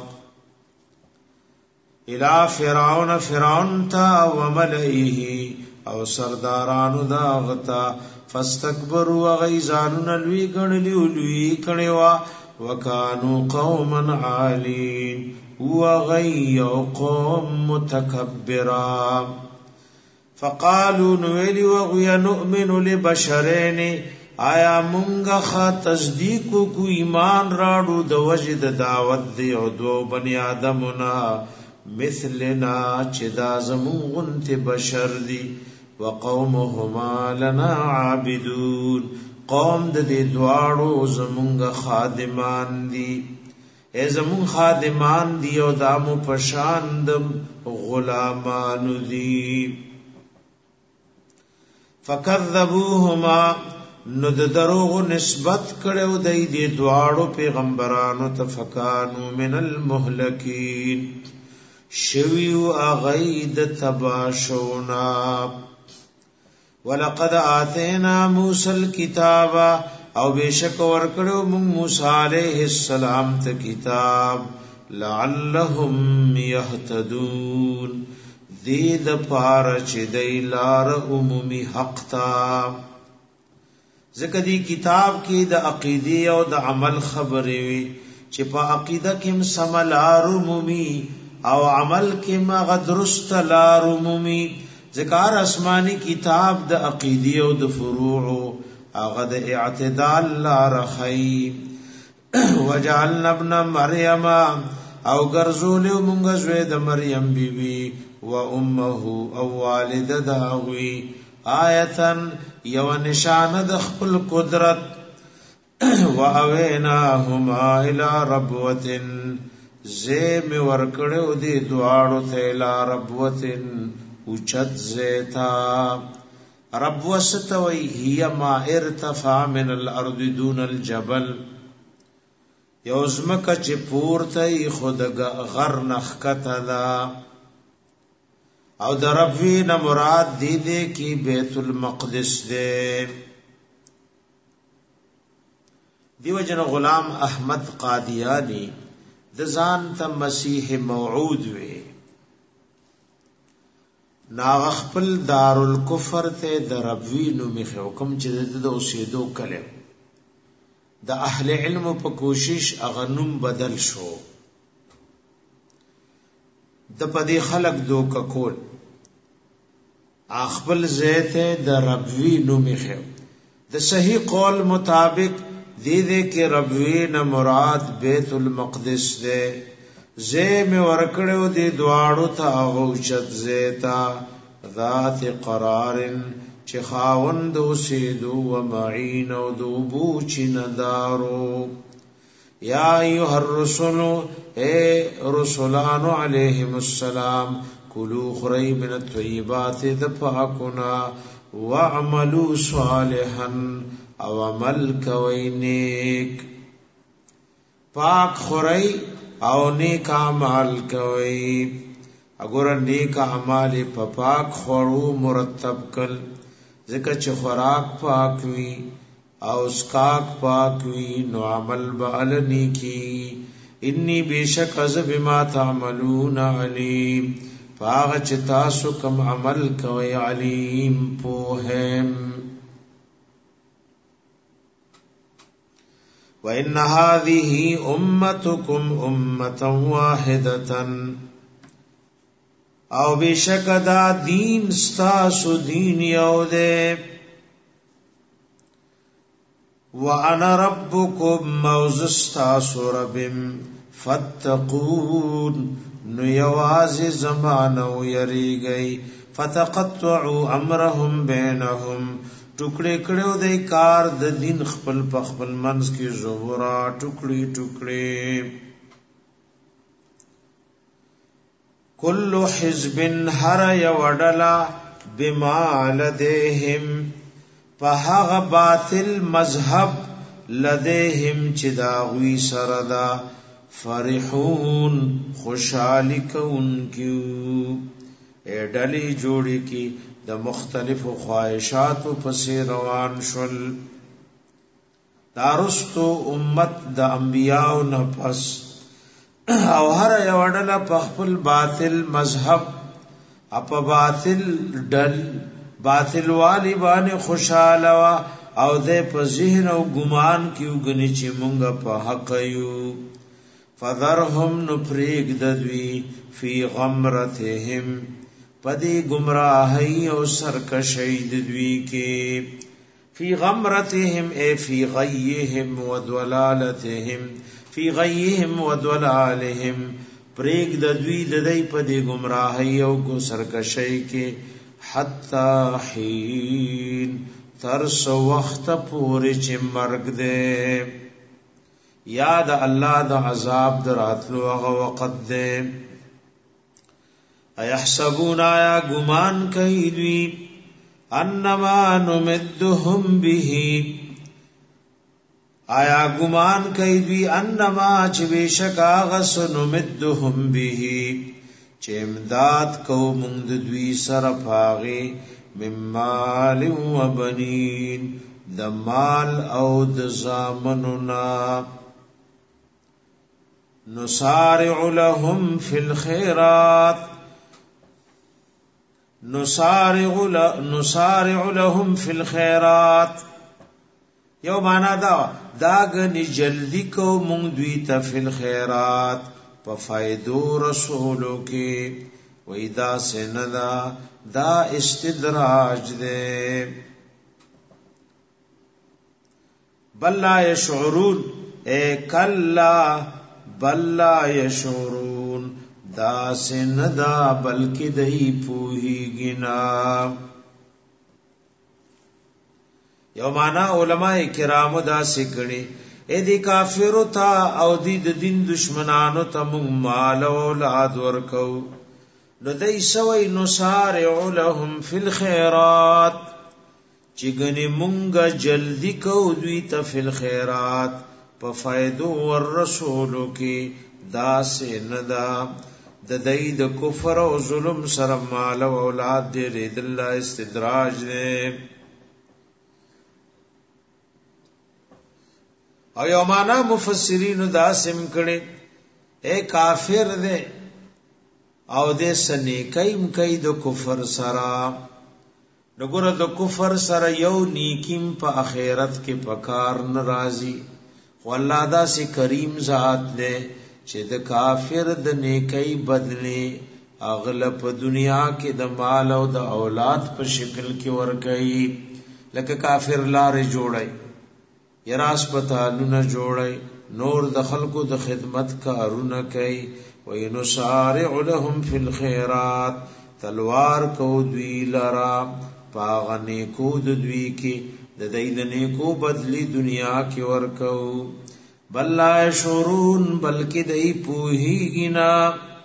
الى فرعون تا وملئه او سردارانو دا غتا فاستكبروا غیزانون لوی کړي وکانو قوما عالین وغی قوم متکبرا فقالوا نویلی وغی نؤمن لبشرین آیا مونږه خا تصدیق کو ایمان راړو د وجد دعوت دی او دو بنی آدمنا مثلنا چې دا زمون ته بشر دی وقومهما لنا عابدون قوم د دې دواړو زمونږه خادمان دي ای زمون خادمان دی او دامو پشاندم غلامانو دی فکذبوهما نو د دروغ نسبت کړو د دې دواړو پیغمبرانو ته فکانو من المهلکین شویو اغید تباشونا ولقد آتینا موسی الكتاب او بشک ورکړو موسی علیہ السلام ته کتاب لعلهم يهتدون دې د پاره چې د لار عمومي حق تا ځکه دې کتاب کې د عقیده او د عمل خبرې وي چې په عقیده کې سملار عمومي او عمل کې مغدرست لار عمومي ذکر آسمانی کتاب د عقیده او د فروع اغه د اعتدال لار خی وجعلنا ابن مریم او ګرځول مونږ زوی د مریم بیبي و امه او والده داوی آیتن یو نشانه د خپل قدرت و اویناهما الى ربوتن زیم ورکړو دی دواړو ته الى ربوتن اوچت زیتا رب وستوی هي ما ارتفع من الارض دون الجبل یوزمک چې پورته خود غر نخکته دا او د ربوی نه مراد دی دې کی بیت المقدس دې دیو جن غلام احمد قادیانی د ځان ته مسیح موعود وی ناغ خپل دار الکفر ته د ربوی نو میخ حکم چې د اوسېدو کله د اهل علم په کوشش اغنوم بدل شو د پدی خلق دوک کول خپل زیت د ربوی نو میخ د صحیح قول مطابق دې کې ربوی نه مراد بیت المقدس ده زیم ورکړو دی دواړو ته غوچت زیتا ذات قرار چې خاوند اوسېدو و معین او دوبو چیندارو یا ایها الرسل اے رسولان علیهم السلام کلوا خری من الطیبات دفعکنا واعملوا صالحا او عمل کوي نیک پاک خری او نیک اعمال کوي اگر نیک اعمال په پاک خورو مرتب کل ذکر چې خوراک پاک وي او اسکاک پاک وي نو عمل به نیکی انی بیشک از بما تعملون علیم فاغ چې تاسو کوم عمل کوي علیم پوهم وَإِنَّ هَذِهِ أُمَّتُكُمْ أُمَّةً وَاحِدَةً او بشک دا دین ستاسو دین یو دے وَأَنَا رَبُّكُمْ مَوْزُسْتَاسُ رَبِمْ فَاتَّقُونَ نو یواز زمانو یری گئی فَتَقَطَّعُوا أَمْرَهُمْ بَيْنَهُمْ ټوکړې کړو د کار د دین خپل په خپل منځ کې زورا ټوکړي ټوکړي کل حزب هر یوډلا بما لديهم په هغه باطل مذهب لديهم چې دا غوي سره دا فرحون خوشالي کوونکو اډلې جوړي کی د مختلف خواهشات پس روان شول دارستو امت د انبیاء نفس او هر یو ډله په خپل باطل مذهب اپ باطل ډل باطل والی باندې خوشاله وا او د په ذهن او ګمان کې وګني چې مونږ په حق یو فذرهم نفریق ددوی فی غمرتهم پدی گمراہی او سرکشی ددوی کې فی غمرتهم اے فی غیهم ودلالتهم فی غیهم ودلالهم پریک ددوی ددی پدی گمراہی او کو سرکشی کې حتی حین ترس وقت پوری چه مرگ دے یاد اللہ دا عذاب دراتلو اغا وقت دے ایحسبون آیا گمان کئی دوی انما نمدهم به آیا گمان کئی دوی انما چه بیشک آغس نمدهم به چه امداد کو مند دوی سرف آغی من مال و بنین د مال او د زامننا نسارع لهم فی الخیرات نسارع لهم فی الخیرات یو مانا دا گنی جلدی کو مونږ دوی ته فی الخیرات په فائدو رسولو کې وېدا سندا دا استدراج دے بل لا یشعرون اے کلا بل لا یشعرون دا سندا بلکی دای پوہی گنا یو مانا علماء کرام دا سکڑی اے دی کافرو تا او دی دین دشمنانو تا مونږ مال او اولاد ورکو نو دای سوی نسارع لهم فی الخیرات چگنی مونږه جلدی کو دوی ته فی الخیرات په فائدو ور رسولو کې دا سندا د دای د کفر او ظلم سره مال او اولاد دې د الله استدراج دې او یو معنا مفسرین دا سم کړي اے کافر دې او دې سنیکایم کای د کفر سره دغه د کفر سره یو نیکیم په اخرت کې پکار ناراضي والله دا سي کریم ذات دې چې د کافر د نیکی بدلی اغلب دنیا کې د مال او د اولاد په شکل کې ورکړي لکه کافر لارې جوړي یرا هسپتالونه جوړي نور د خلکو د خدمت کارونه کوي وینسارع لهم فی الخیرات تلوار کو دوی لرا پاغنی کو دوی کې د دې د نیکو بدلی دنیا کې ورکو بل لا شعورون بلکہ دئی پوہیگنا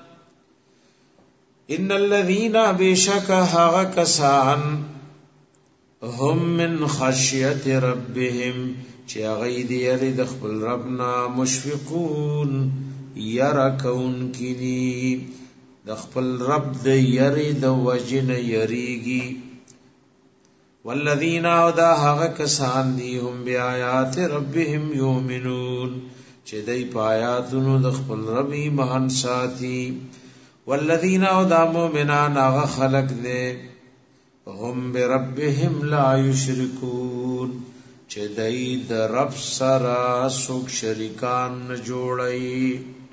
ان الذین بیشک حق کسان هم من خشیت ربهم چی غید یرد خپل ربنا مشفقون یرکون کنی دخپل رب د یرد وجن یریگی والذین اودا حق کسان دی هم بی آیات ربهم یومنون چه دی پایاتونو دخپل رب ایمان ساتی والذین اودا مومنان آغا خلق دے هم بی ربهم لا یشرکون چه دی د رب سرا سوک شرکان نجوڑئی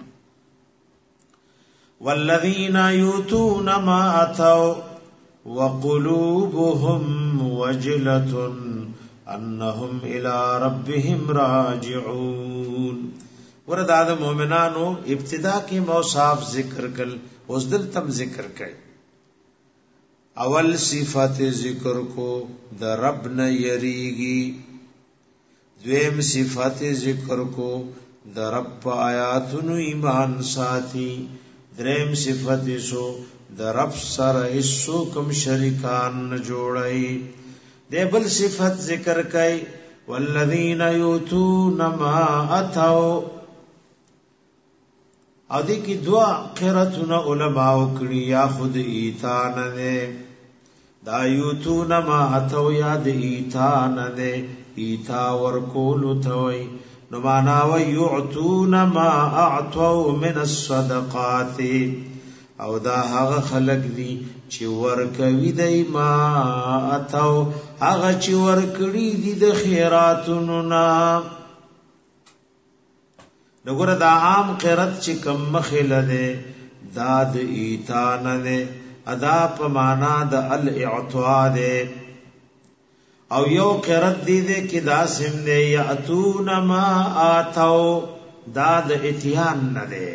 والذین یوتون ما اتو وقلوبهم وجلة انهم الى ربهم راجعون وردا د مومنانو ابتدا کې موصاف ذکر کړل اوس دلته ذکر کړي اول صفات ذکر کو د رب نه یریږي دویم صفات ذکر کو د رب آیاتونو ایمان ساتي دریم صفات سو د رب سره هیڅ کوم شریکان نه جوړای د بل صفت ذکر کای والذین یؤتون ما اتوا ادي کی دعا قراتنا علماء کړي یا خود ایتان نه دا یوتون ما اتو یاد ایتان دے ایتا ورکولو توی نو مانا و یعتون ما اعتو من الصدقات او دا هغه خلق دی چې ورکوي دی ما اتو هغه چې ورکړي دي د خیراتونو نا نګور دا عام قرت چې کم مخل ده داد ایتان ده ادا په معنا د الاعطاء ده او یو قرت دی ده کې دا سم ده یاتون ما اتو داد اتیان نه ده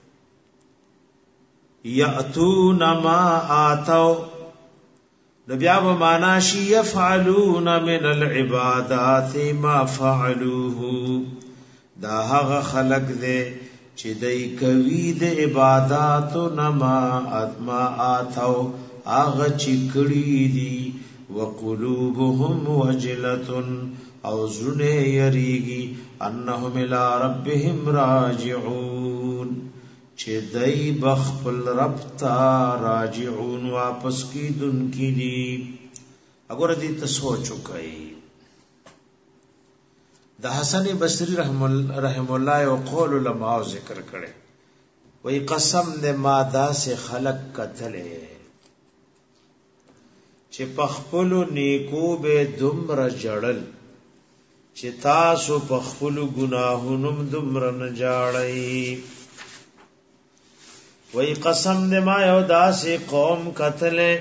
یاتون ما اتو نبیا و معنا شی یفعلون من العبادات ما فعلوه دا هغه خلق دے چې دای کوي د عبادتو نما اتما اتو هغه چې کړي دي وقلوبهم وجلة او زنه یریږي انهم الى ربهم راجعون چې دای بخپل رب ته راجعون واپس کیدونکي دي وګوره دې ته سوچ وکړئ د حسن بصری رحم الله او قول علماء ذکر کړي وای قسم دې ما دا سے خلق قتلې چې پخپلو نیکو به دمر جړل چې تاسو پخپلو گناهونو دمر نه جاړئ وای قسم دې ما یو دا سے قوم قتلې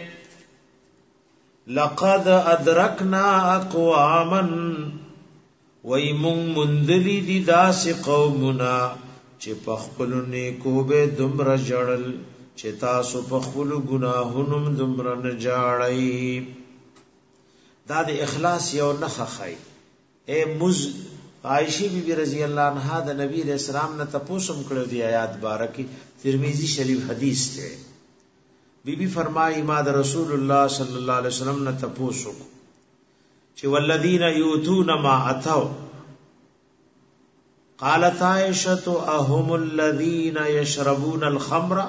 لقد ادرکنا اقواما وای مون مندلی دی داس قومنا چې پخپل نیکو به دمر جړل چې تاسو پخپل گناهونو دمر نه جاړئ دا د اخلاص یو نخ خای اے مز عائشہ بی بی رضی اللہ عنہا د نبی علیہ السلام نے تپوسم کړو دی آیات بارکی ترمذی شریف حدیث ته بی بی فرمایي ما د رسول الله صلی الله علیه وسلم نے تپوسو چې والذین یؤتون ما اتوا قالت عائشہ اهم الذین یشربون الخمر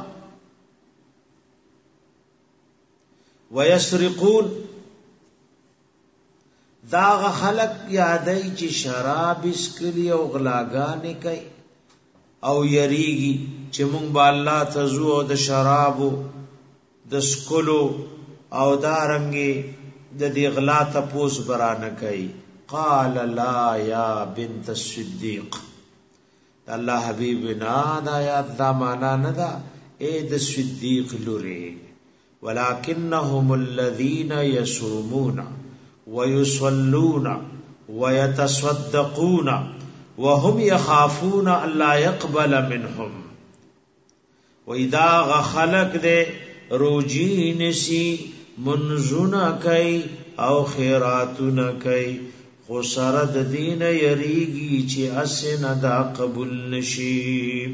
ويسرقون داغ خلق یادای چې شراب اسکلی او غلاګانې کوي او یریږي چې مونږ به الله تزو او د شرابو د سکلو او دارنګي د دې غلا تپوس برانه کوي قال لا یا بنت الصدیق الله حبیب نا دا یا دا معنا نه دا اے د صدیق لوري ولکنهم الذين يصومون ويصلون ويتصدقون وهم يخافون الا يقبل منهم واذا خلق دے روجی نسی منزونا کئی او خیراتونا کئی خسرد دین یریگی چی اسن دا قبول نشی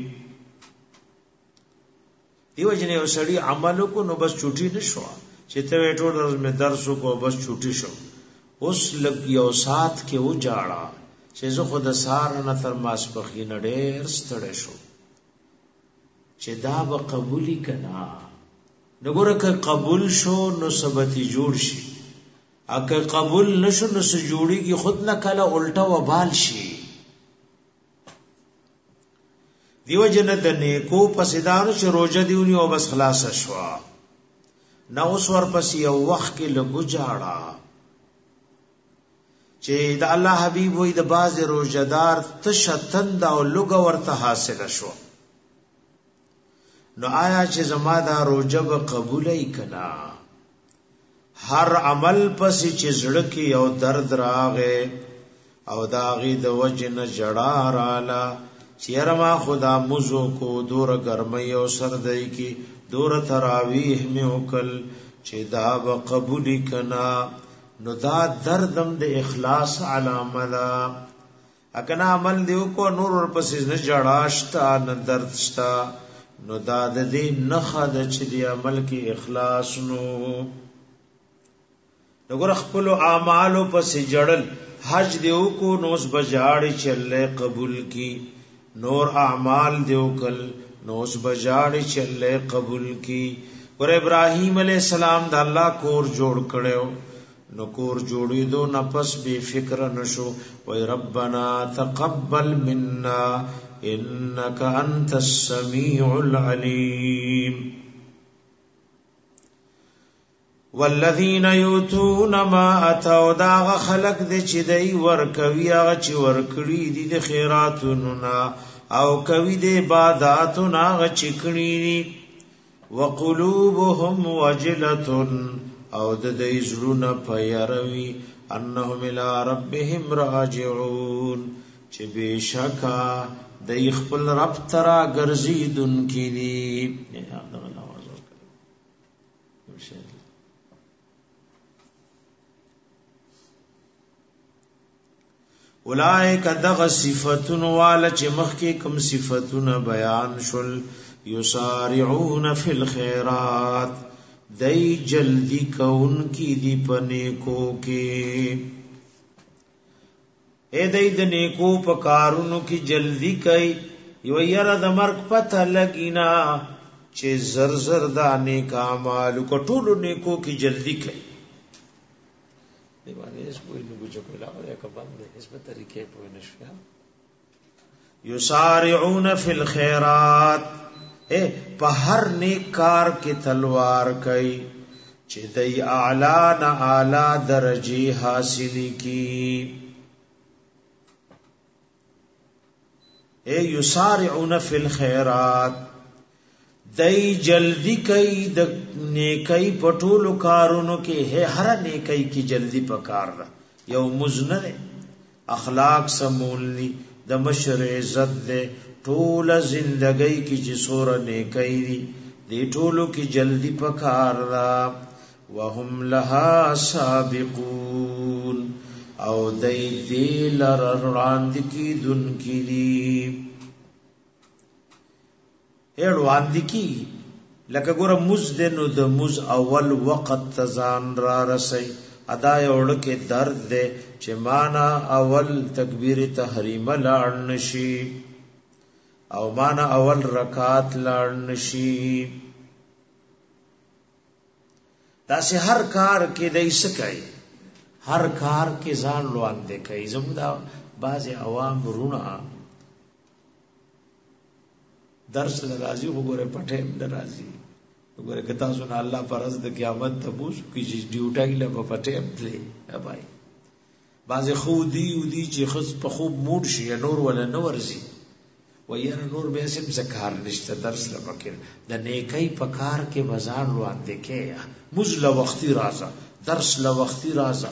دیو جنه او سړی عملو کو نو بس چوټی نشو چې ته ټول ورځ می درس کو بس چوټی شو اوس لګ یو سات کې و جاړه چې زه خود سار نه تر ماسپخین ډېر ستړی شو چې دا به قبولی کنا نګوره که قبول شو نو سبتی جوړ شي اګه قبول نشو نو سه جوړیږي خود نه کله الټا وبال شي دیو جن د نیکو پسیدانو چې روزه دیونی او بس خلاص شوا نو اوس ور پس یو وخت کې لګو جاړه چې د الله حبیب وې د باز روزدار تشتند او لګ ورته حاصل شو نو آیا چې زما دا روزه به قبولای کنا هر عمل پس چې زړه کې یو درد راغې او داغي د وجنه جړه رااله چیر ما خدا مزو کو دور گرمی او سردی کی دور تراویح میں اکل چی دا بقبولی کنا نو دا دردم د اخلاص علامه دا اکنا عمل دیو کو نور ور پسیز نه جړاشتا نه دردشتا نو دا د دې نخد چې دی عمل کې اخلاص نو وګور خپل اعمال پس جړل حج دیو کو نوس بجاړي چې الله قبول کی نور اعمال دیو کل نوس بجاړي چې الله قبول کی ور ابراهیم علیہ السلام د الله کور جوړ کړو نو کور جوړې دو نفس به فکر نشو وای ربنا تقبل منا انك انت السميع العليم والذین یؤتون ما اتوا دا خلق دې چې دی ورکوي هغه چې ورکړي دي د خیراتونو او کوي د عبادتونو هغه چې کړي دي وقلوبهم وجلة او د دې زړونه پیروي انهم الى ربهم راجعون چې بشکا د خپل رب ترا ګرځیدونکي دي اولائک دغ صفتون والا چه مخی کم صفتون بیان شل یسارعون فی الخیرات دی جلدی کون کی دی پنیکو کے اے دی دنیکو پکارونو کی جلدی کئی یو یر د مرگ پتہ لگینا چه زرزر دا نیکا مالو کٹولو نیکو کی جلدی کئی دیوانه اس کوئی نگو چکو علاقہ دیکھا بند ہے اس میں طریقے پوئی نشفیاں یسارعون فی الخیرات پا ہر نیک کار کی تلوار کئی چی دی اعلا نا اعلا درجی حاصلی کی یسارعون فی الخیرات دای جلدی کئی د نیکی پټولو کارونو کې هر نیکی کی جلدی پکار را یو مزنه اخلاق سمولنی د مشر عزت دے ټول زندگی کی جسور نیکی دی دی ټولو کی جلدی پکار را وهم لها سابقون او دای دی لراند کی دن کی دی ایڑوان دی کی لکه ګوره مز دې نو د مز اول وخت تزان را رسي ادا یوړ کې درد دې چې معنا اول تکبیر تحریم لاړ نشي او معنا اول رکعات لاړ نشي دا سه هر کار کې دې سکای هر کار کې ځان روان دې کوي زموږ دا بعض عوام رونه درس ناراضی وګوره پټه ناراضی وګوره کتا سن الله فرض د قیامت ته بوش کی ډیوټای له پټه تلې بھائی بعض خودی ودی چې خص په خوب موډ شي نور ولا نورزي وير نور به سم زکار نشته درس لپاره د نیکي پکار کې بازار روان دي کې مزل وختي راځه درس له وختي راځه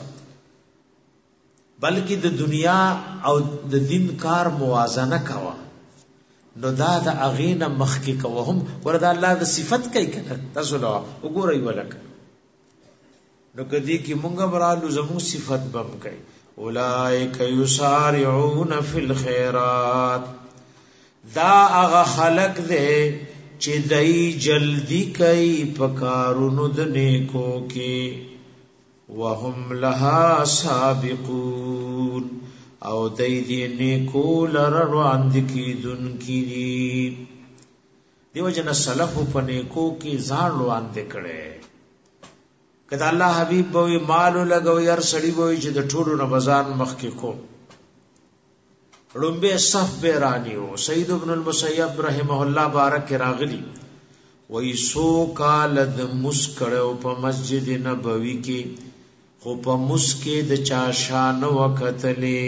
بلکې د دنیا او د دین کار موازنه کوا نو دا د اغینا مخکی کوهم وردا الله د صفت کوي کنه تاسو له وګورئ ولک نو کدی کی مونږه برالو زمو صفت بم کوي اولائک یسارعون فی الخیرات دا هغه خلق دے چې دای جلدی کوي پکارونو د نیکو کې وهم لها سابقون او دای دی نیکو لر روان دي کی دن کی دیو جن سلف په نیکو کې ځان روان دي کړي کله الله حبیب به مال لګو یار سړی به چې د ټولو رمضان مخ کې کو لومبه صف به رانیو سید ابن المسیب رحمه الله بارک راغلی وای سو کال د مسکړو په مسجد نبوی کې خو په مسکه د چا شان وکتلې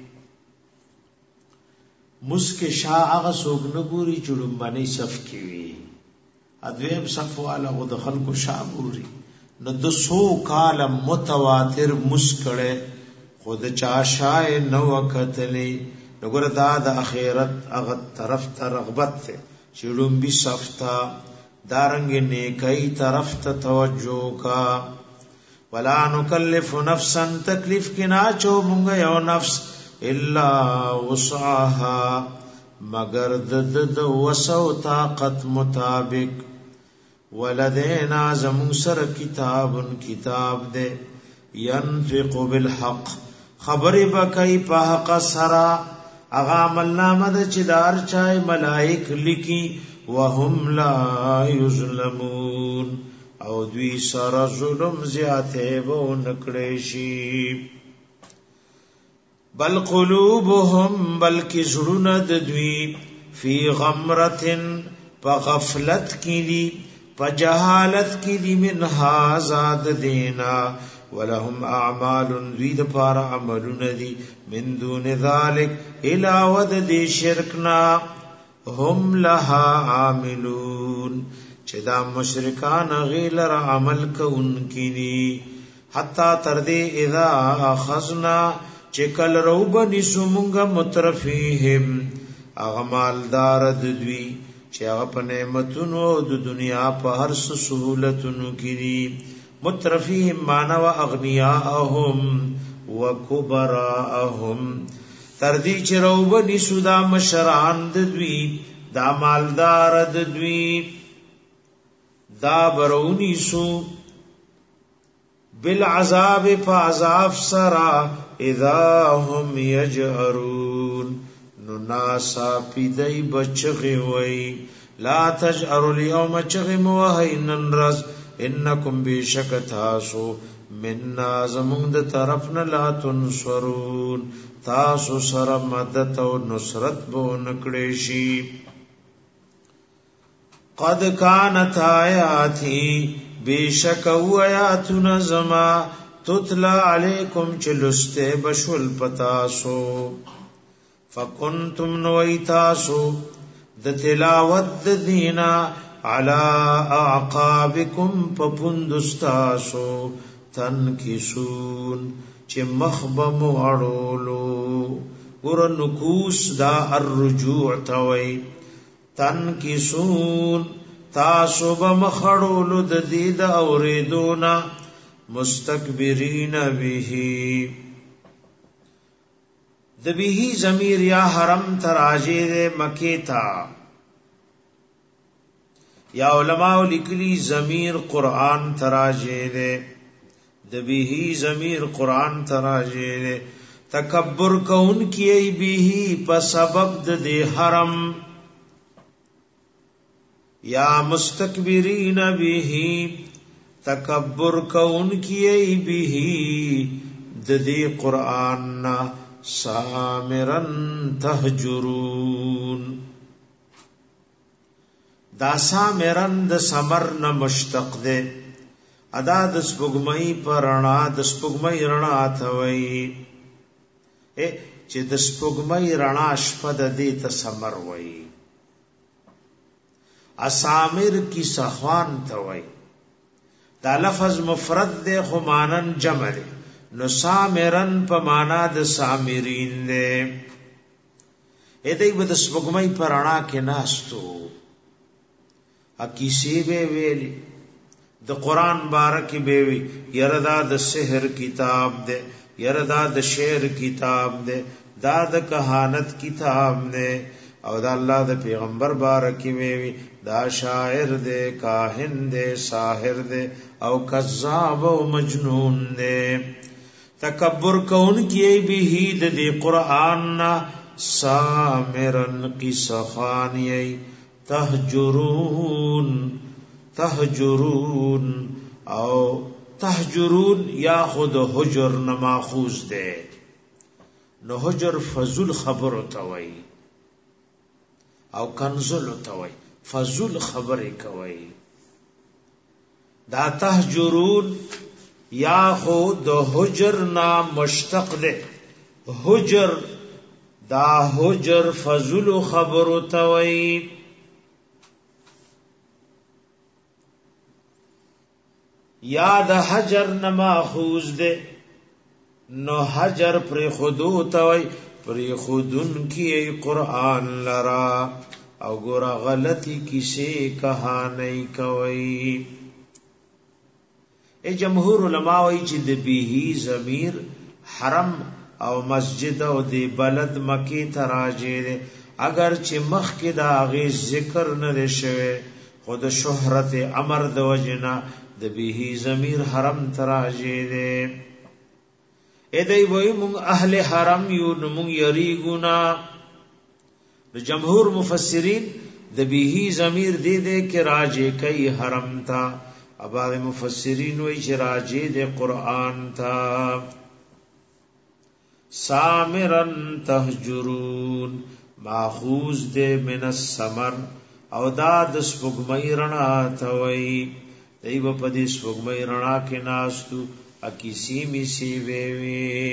مسکه شاه هغه سوګ نه ګوري چړم باندې صف کې وي ادویم صف والا غو د خلکو شاه ګوري نو د سو کال متواتر مسکړه خود چا شاه نو وکتلې وګوره دا د اخرت هغه طرف ته رغبت ته چړم بي صف تا دارنګ نیکي طرف ته توجه کا ولا نکلف نفسا تکلیف کنا چو مونږ یو نفس الا وسعها مگر د وسو طاقت مطابق ولدینا زمون سر کتاب دے ينفق بالحق خبر بکای په حق سرا اغا عمل نامه د چدار چای ملائک لکی وهم لا یظلمون او دوی سره ظلم زیاته و نکړي شي. بل قلوبهم بلکی زړونه د دوی فی غمرتن په غفلت کې دي په جهالت کې دي من هازاد دینا ولهم اعمال دوی د پار عملونه دي من دون ذلک علاوه د شرکنا هم لها عاملون چې دا مشرکان غیلر عمل کوونکي دي حتا تر دې اذا اخذنا چې کل روبنی سمونگا مترفیهم اغمالدار دوی چې هغه په نعمتونو د دنیا په هر څه سہولتونو کې دي. مترفیهم معنا وا اغنیاءهم وکبراءهم تر دې چې روبنی سودا مشران د دوی دا مالدار د دوی دا برونی سو بالعذاب فعذاب سرا اذا هم يجهرون نو ناسا پیدای بچغی وی لا تجهروا اليوم چغم وهینن رز انکم بشکتاسو مننا زمون د طرفنا لا تنصرون تاسو سره مدد او نصرت بو نکړی شي. قد كانت آیاتی بیشک او آیاتنا زما تتلا علیکم چلسته بشول پتاسو فکنتم نویتاسو د تلاوت د دینا علی اعقابکم پپندستاسو تنکسون چه مخبم اڑولو گر نکوس دا الرجوع توی تنکسون تاسو بمخڑولو د دید اوریدونا مستکبرین به د به ضمیر یا حرم تراجه مکی تا یا علماء لیکلی ضمیر قرآن تراجه ده د به ضمیر قرآن تراجه ده تکبر کون کی به په سبب د حرم یا مستکبرین به تکبر کون کی به د دې قرآن سامرن تهجرون دا سامرن د سمر نه مشتق ده ادا د سپوږمۍ پرانا د سپوږمۍ رڼا اتوي چې د سپوږمۍ رڼا شپه د دې ته سمر وای اسامر کی سخوان توي دا لفظ مفرد ده خو مانن جمع ده نو سامرن په معنا د سامرین ده اې دای په د سپوږمۍ پرانا کې ناستو اکیسی به ویلی د قران بارک به وی یردا د سحر کتاب ده یردا د شعر کتاب ده دا د کہانت کتاب ده او د الله د پیغمبر بارک به وی دا شاعر ده کاهن ده ساحر ده او کذاب او مجنون ده تکبر کون کی به د قران سامرن قصخانی تهجرون او تهجرون یا خود حجر نماخوز ده نو حجر فضل خبر توي او کنزل توي فضل خبر کوي دا تهجرون یا خود حجر نام مشتق ده حجر دا حجر فضل خبر توي یا د حجر نماخوز ده نو حجر پر خودو توي پر خودن کی قرآن لرا او ګور غلطی کیسه کہانی کوي ای جمهور علماء وی چې د به ضمیر حرم او مسجد او د بلد مکی تراجه اگر چې مخ کې دا غي ذکر نه شوه خود شهرت امر د وجنا د به ضمیر حرم تراجه ده اې دای وای مون اهل حرم یو مون یریګونا د جمهور مفسرین د به ضمیر دې کې راجع کوي حرم تا ابا مفسرین وی چې راجع د قران تا سامرن تهجرون ماخوذ دې من السمر او دا د سپوږمۍ رڼا ته وی دیو په دې سپوږمۍ رڼا کې ناستو اکیسی می سی وی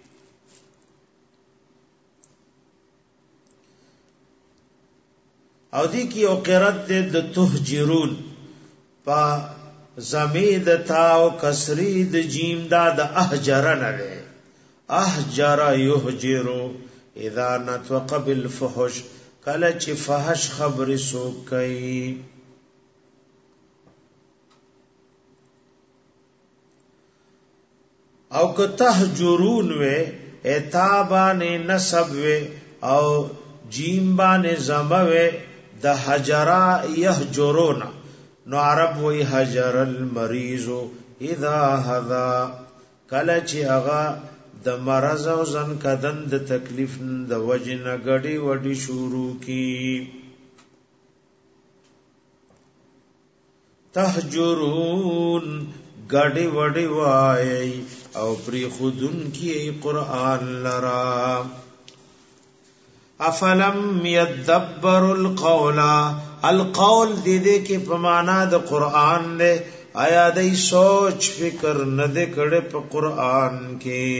او دی کی او قرات د تهجرون پا زمید تا او کسری د جیم دا د احجر نه ده احجر یهجرو اذا نطق بالفحش کله چې فحش خبر سو کوي او که تهجرون وے اتابان نسب وے او جیمبان زم وے د حجرا یهجرون نو عرب وی حجر المریض اذا هذا کله چې هغه د مرض او زن کدن د تکلیف د وجن غړي وډي شروع کی تهجرون غړي وډي وای او پری خودن کی قرآن لرا افلم يدبر القول القول دې کې په معنا د قرآن نه آیا دای سوچ فکر نه دې کړه په قرآن کې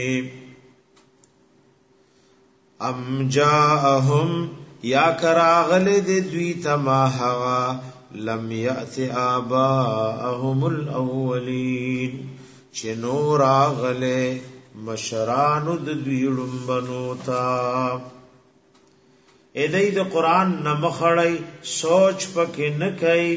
ام جاءهم یا کراغل دې دوی تما هوا لم یأت آباءهم الاولین چې نور اغله مشران د دوی لومبنو تا اې دې د قرآن نه مخړی سوچ پکې نه کوي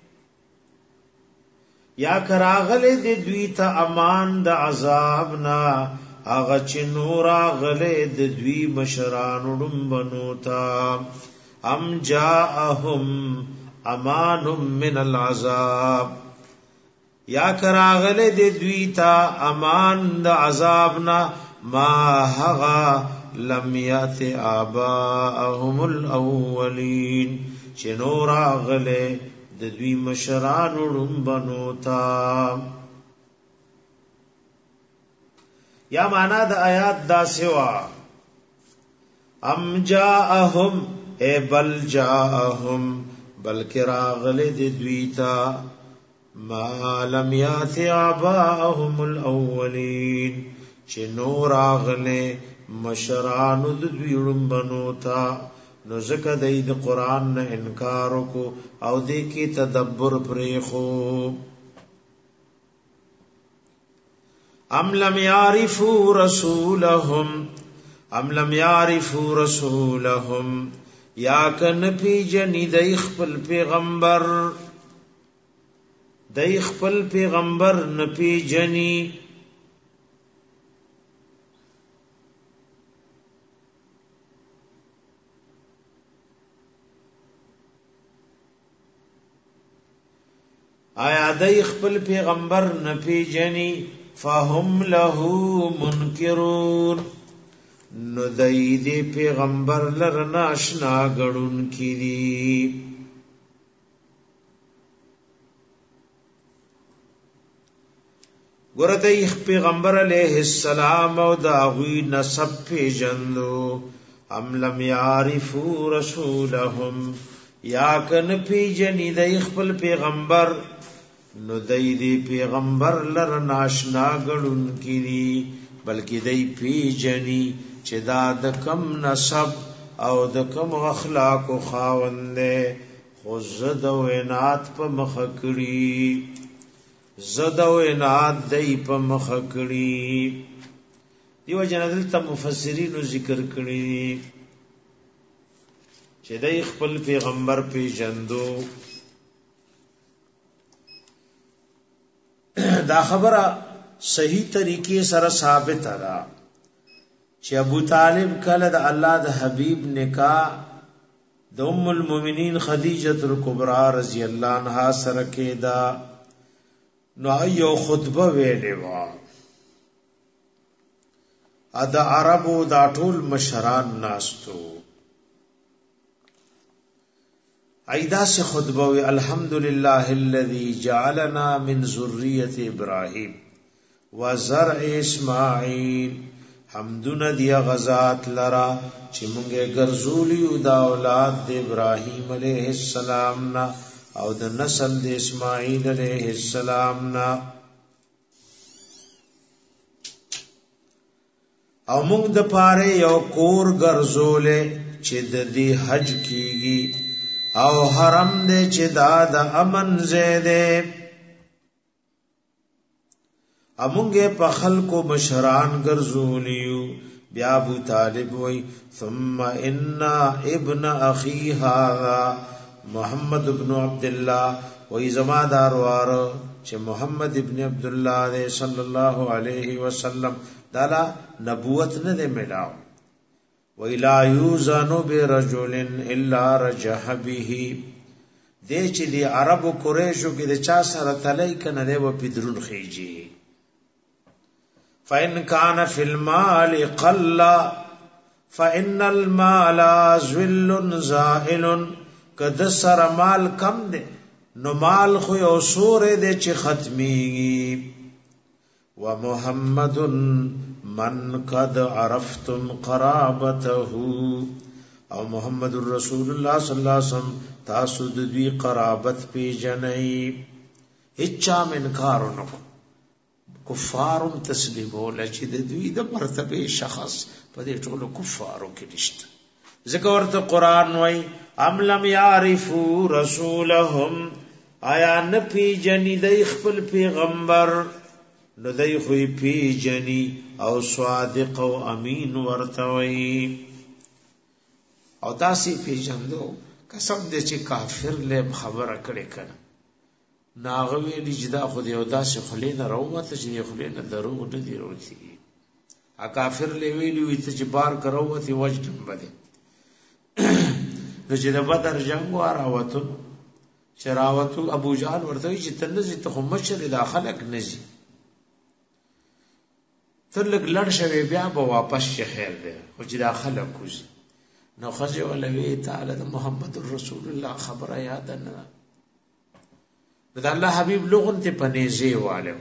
یا کراغله د دوی ته امان د عذاب نا اغه چې نور اغله د دوی مشران لومبنو تا ام جاءهم امان من العذاب یا کراغله د دوی ته امان د عذابنا ما هغا لم یات آباءهم الاولین چې نور اغله د دوی مشران لومبنو تا یا معنا د آیات دا سوا ام جاءهم ای بل جاءهم بلکې راغله د دوی تا ما لم یات آباءهم الاولین چې نور اغله مشران د دوی لومبنو تا نو زکه د قرآن نه انکار کو او د کی تدبر پرې خو ام لم يعرفوا رسولهم یا کن پی جنی د خپل پیغمبر نه پی جنی آیا دای خپل پیغمبر نه پیجنی فهم له منکرون نو دای دی پیغمبر لرنا آشنا غړون کړي ګورته پیغمبر علیہ السلام او دا غوی نسب پیجندو ام لم يعرفوا رسولهم یا کن پیجنی دای خپل پیغمبر نو دای دی پیغمبر لر ناشنا غړون کړي بلکې دای پیجنی چې دا د کم نسب او د کم اخلاق او خاوند خو زد او عنایت په مخ کړي په مخ کړي دیو جنازل ته مفسرین ذکر کړي چې دای خپل پیغمبر پیژندو دا خبره صحیح طریقې سره ثابت ده چې ابو طالب کله د الله د حبیب نکاح د ام المؤمنین خدیجه الکبرى رضی الله عنها سره کېدا نو یو خطبه ویلې و ادا عربو دا ټول مشران ناستو ایدا سے خطبه وی الحمدللہ الذی جعلنا من ذریت ابراہیم وزرع اسماعیل حمدن دی غزات لرا چې مونږه ګرځولیو دا اولاد د ابراهیم علیه السلام نا او د نسل د اسماعیل علیه السلام نا او مونږ د پاره یو کور ګرځولې چې د دې حج کیږي او حرم دې چې دا د امن زیده امونگے پا خلقو مشران گرزولیو بیا ابو طالب وی ثم انا ابن اخی هذا محمد ابن عبداللہ وی زمادار وارو چه محمد ابن عبداللہ دے صلی اللہ علیہ وسلم دالا نبوت ندے ملاو وی لا یوزنو برجل الا رجح به دے چه دی عرب و قریشو کی دے چا سر تلی کن دے و پدرون خیجی فَإِنْ كَانَ فِي الْمَالِ قَلَّ فَإِنَّ الْمَالَ زُوِلٌ زَائِلٌ کد سر مال کم دے نو مال خو یو سور دے چی ختمیگی وَمُحَمَّدٌ مَنْ قَدْ عَرَفْتُمْ قَرَابَتَهُ او محمد رسول اللہ صلی اللہ علیہ وسلم تاسو دوی قرابت پی جنئی هچا منکارو نکو کفارم تسلیمو لچی د دوی د مرتبه شخص په دې ټولو کفارو کې نشته ځکه ورته قران وای ام لم یعرفو رسولهم آیا نه پیجنی د خپل پیغمبر نو دای خو پیجنی او صادق او امین ورته وای او تاسو پیجندو قسم دې چې کافر له خبره کړي کړه ناغوی لجدا خود یو داسې خلین روته چې خلین دروغ نه دی وروتي ا کافر لویلی وي چې بار کروته وجدم بده نو چې د بدر جنگ وراوته شراوته ابو جهل ورته چې تنزي ته مشر داخلك نزي ترلګ لړ شوی بیا به واپس شهر دی خو چې داخله کوزي نو خځه ولوي تعالی د محمد رسول الله خبره یاد نه دا الله حبیب لغون ته پنيزي والو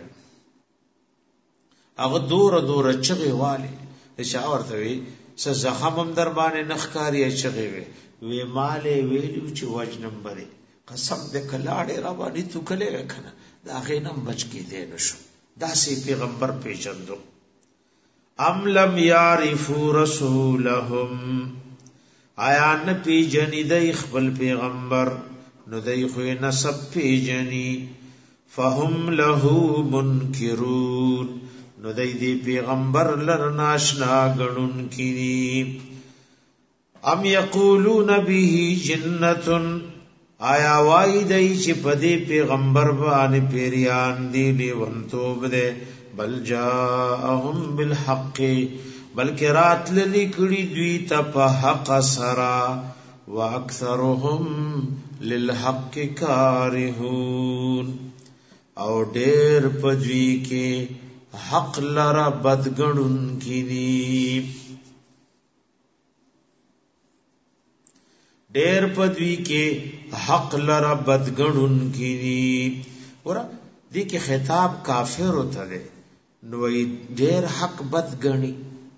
هغه دور چغي والي اشاور ته وي س زخم هم در باندې نخکاری چغي وي مالې ویلو چې وجنم بره قسم دې کلاړې را باندې تو کله وکنه دا غینم بچ کې دې نشو دا سي پیغمبر پیژندو ام لم يعرفوا رسولهم آیا نه پیژنې د خپل پیغمبر نو دای خو نسب پیجنی فهم له منکرون نو دای دی پیغمبر لر ناشنا غنون کی ام یقولون به جنۃ آیا وای دای چې پدی پیغمبر باندې پیریان دی لیونتوب دے بل جاءهم بالحق بلکې رات للیکړي دوی ته په حق سرا واکثرهم للحق کارهون او ډېر پدوی کې حق لرا بدګړون کینی ډېر پدوی کې حق لرا بدګړون کینی ور دې کې خطاب کافر ہوتا ہے نو ډېر حق بدګنی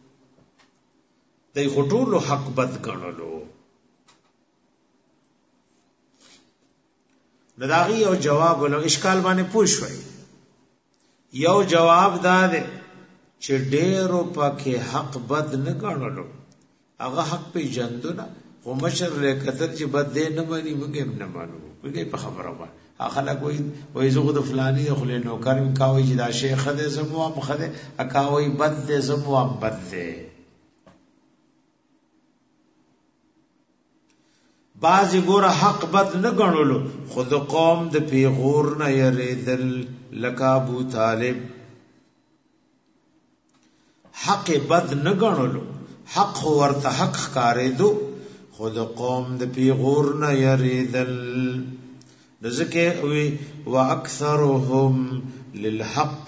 دای غټولو حق بدګنلو نداغي یو جواب ولو اشکال باندې پوښوي یو جواب دا ده چې ډېرو پکې حق بد نه غړلو هغه حق په جندونه خو مشر له کتر چې بد دې نه مانی موږ هم نه مانو موږ په خبره وای خلک وای زغه د فلانی خو له نوکر کاوي چې دا شیخ دې زمو هم خده اکاوي بد دې زمو هم بد دې بعضی ګوره حق بد نه غنولو خود قوم د پیغور نه یریدل لکه ابو طالب حق بد نه غنولو حق ورته حق ښکارېدو خود قوم د پیغور نه یریدل ذکر وی واکثرهم للحق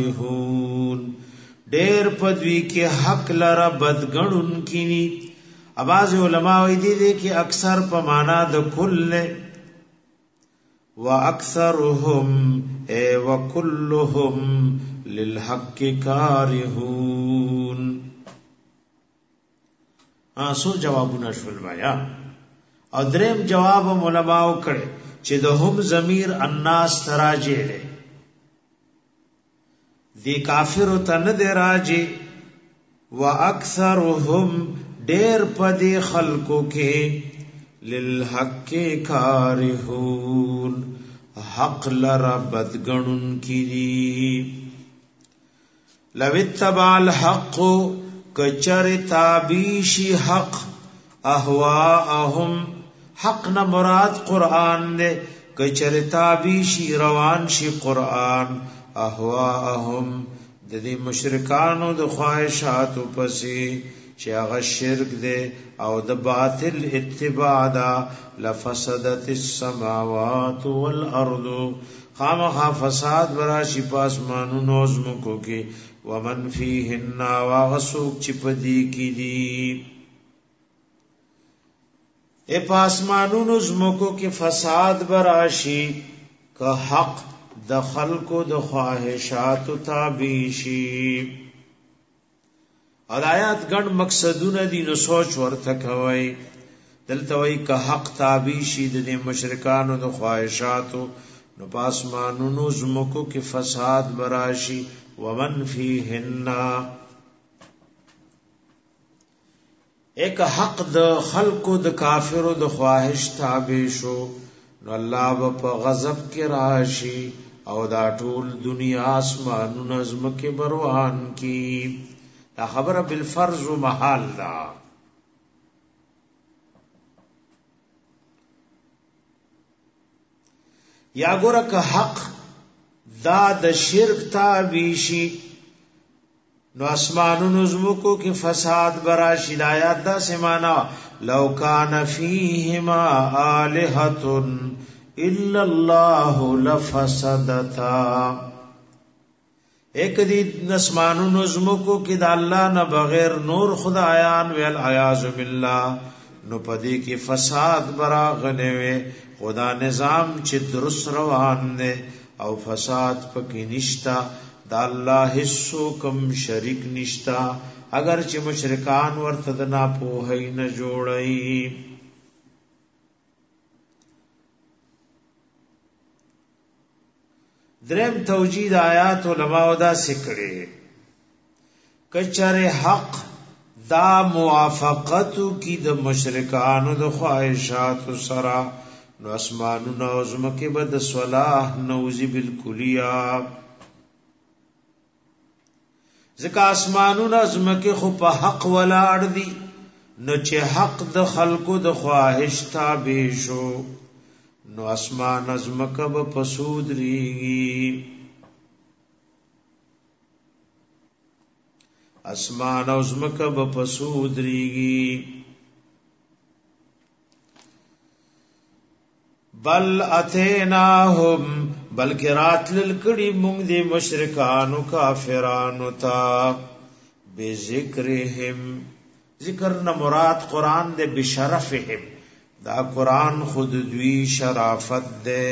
کارهون ډېر پدوی کې حق لرا بد غنون کینی اباظ علماء وی دي کې اکثر په معنا د کل واکثرهم وكلهم للحق كارهون. سو جوابونه شول بیا. او دریم جواب علماء کړي چې د هم ضمیر الناس تراجه ده دی کافر ته نه دی راجه واکثرهم ډیر پدې خلقو کې للحق کارهون حق لرا بدګنون کړي. لو اتبع الحق کچر تابیشی حق اهواهم حق نه مراد قرآن دے کچر تابیشی روان شي قرآن اهواهم د دې مشرکانو د خواهشاتو پسې چې هغه شرک دی او د باطل اتباع دا لفسدت السماوات والارض خامخا فساد براشي پاسمانونو زمکو کې ومن فیهن واغسوک چپدی کی دی اے پاسمانونو زمکو کې فساد براشي که حق د خلقو د خواهشات تابعشي. آیات ګڼ مقصدونه دي نو سوچ ورته کوي. دلته وایي که حق تابعشي د مشرکانو د خواهشاتو نو پاسمانونو زمکو کې فساد براشي ومن فیهن ایک حق د خلقو د کافرو د خواهش تابع شو نو الله په غضب کې راشي او دا ټول دنیا اسمانونو زمکه بروان کی. دا خبره بالفرض و محال دا. یا ګوره که حق دا د شرک تابع شي نو اسمانونو زمکو کې فساد براشي. آیات دا سمانا لو کان فیهما آلهۃ الا الله لفسدتا. ایک دی اسمانونو زمکو کې د الله نه بغیر نور خدایان ویل عیاذ بالله نو پدې کې فساد براغنه وي. خدا نظام چې درست روان دی او فساد پکې نشتا دا الله هیڅ کم شریک نشتا اگر چې مشرکان ورته د ناپوهۍ نه جوړي. دریم توجید آیات علماء دا سکړي کچره حق دا موافقتو کی د مشرکانو د خواهشات سره نو اسمانونو زمکه بد صلاح نوزی بالکلیا. ځکه اسمانونو زمکه خو په حق ولاړ دي نو چې حق د خلقو د خواهش تابع شو نو اسمان زمکه به پسود ریږي. اسمان او زمکه به پسود ریږي. بل اتیناهم بلکې راتل کړي مونږ دي مشرکانو کافرانو ته بذکرهم. ذکر نه مراد قران دې بشرفهم. دا قران خود دوی شرافت دے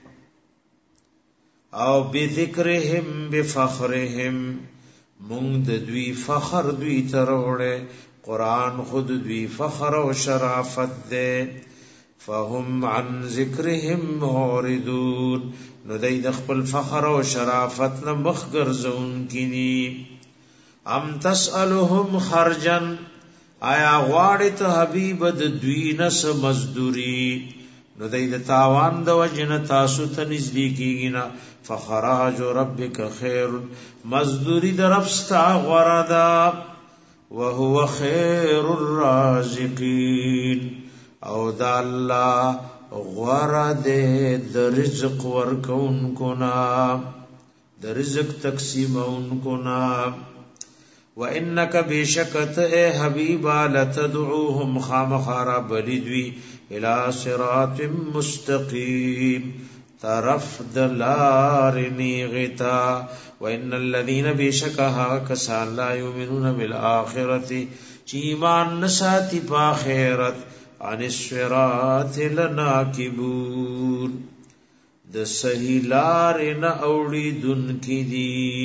او بذکرهم بفخرهم مونږ د دوی فخر دوی تروړې. قران خود دوی فخر او شرافت دے. فهم عن ذکرهم معرضون نو دای د خپل فخر او شرافت نه مخ ګرځون کینی. ام تسالهم خرجا آیا غواړی ته حبیب د دوی نس مزدوری نو دای د تاوان د وجنه تاسو ته نږدې کیږي نه. فخراج ربک خیر مزدوری د رب ستا غردا وهو خیر الرازقین او دا الله غرده د رزق ورکونکو نا د رزق تقسیمونکو نا. وَإِنَّكَ بِشَكَتْ اے حبیبا لَتَدْعُوهُمْ خامخارا بلدوی الى صراط مستقیم طرف دلارنی غتا. وَإِنَّ الَّذِينَ بِشَكَهَا كَسَانْ لَا يُؤْمِنُونَ بِالْآخِرَةِ چې ایمان نساتی په آخرت عن الصراط لناکبون د صحیح لار نه اوړیدونکي دي.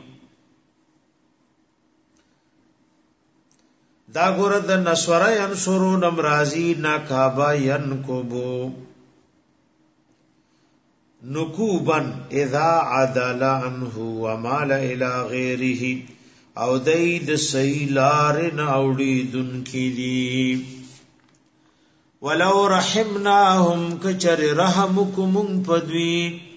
دا ګور د نصر ینصرون امرازی ناکابا ینکبو نکوبن اذا عدل عنه ومال الى غیره او دید سیلار ناوڑیدن کی دی. ولو رحمناهم کچر رحمکم پدوی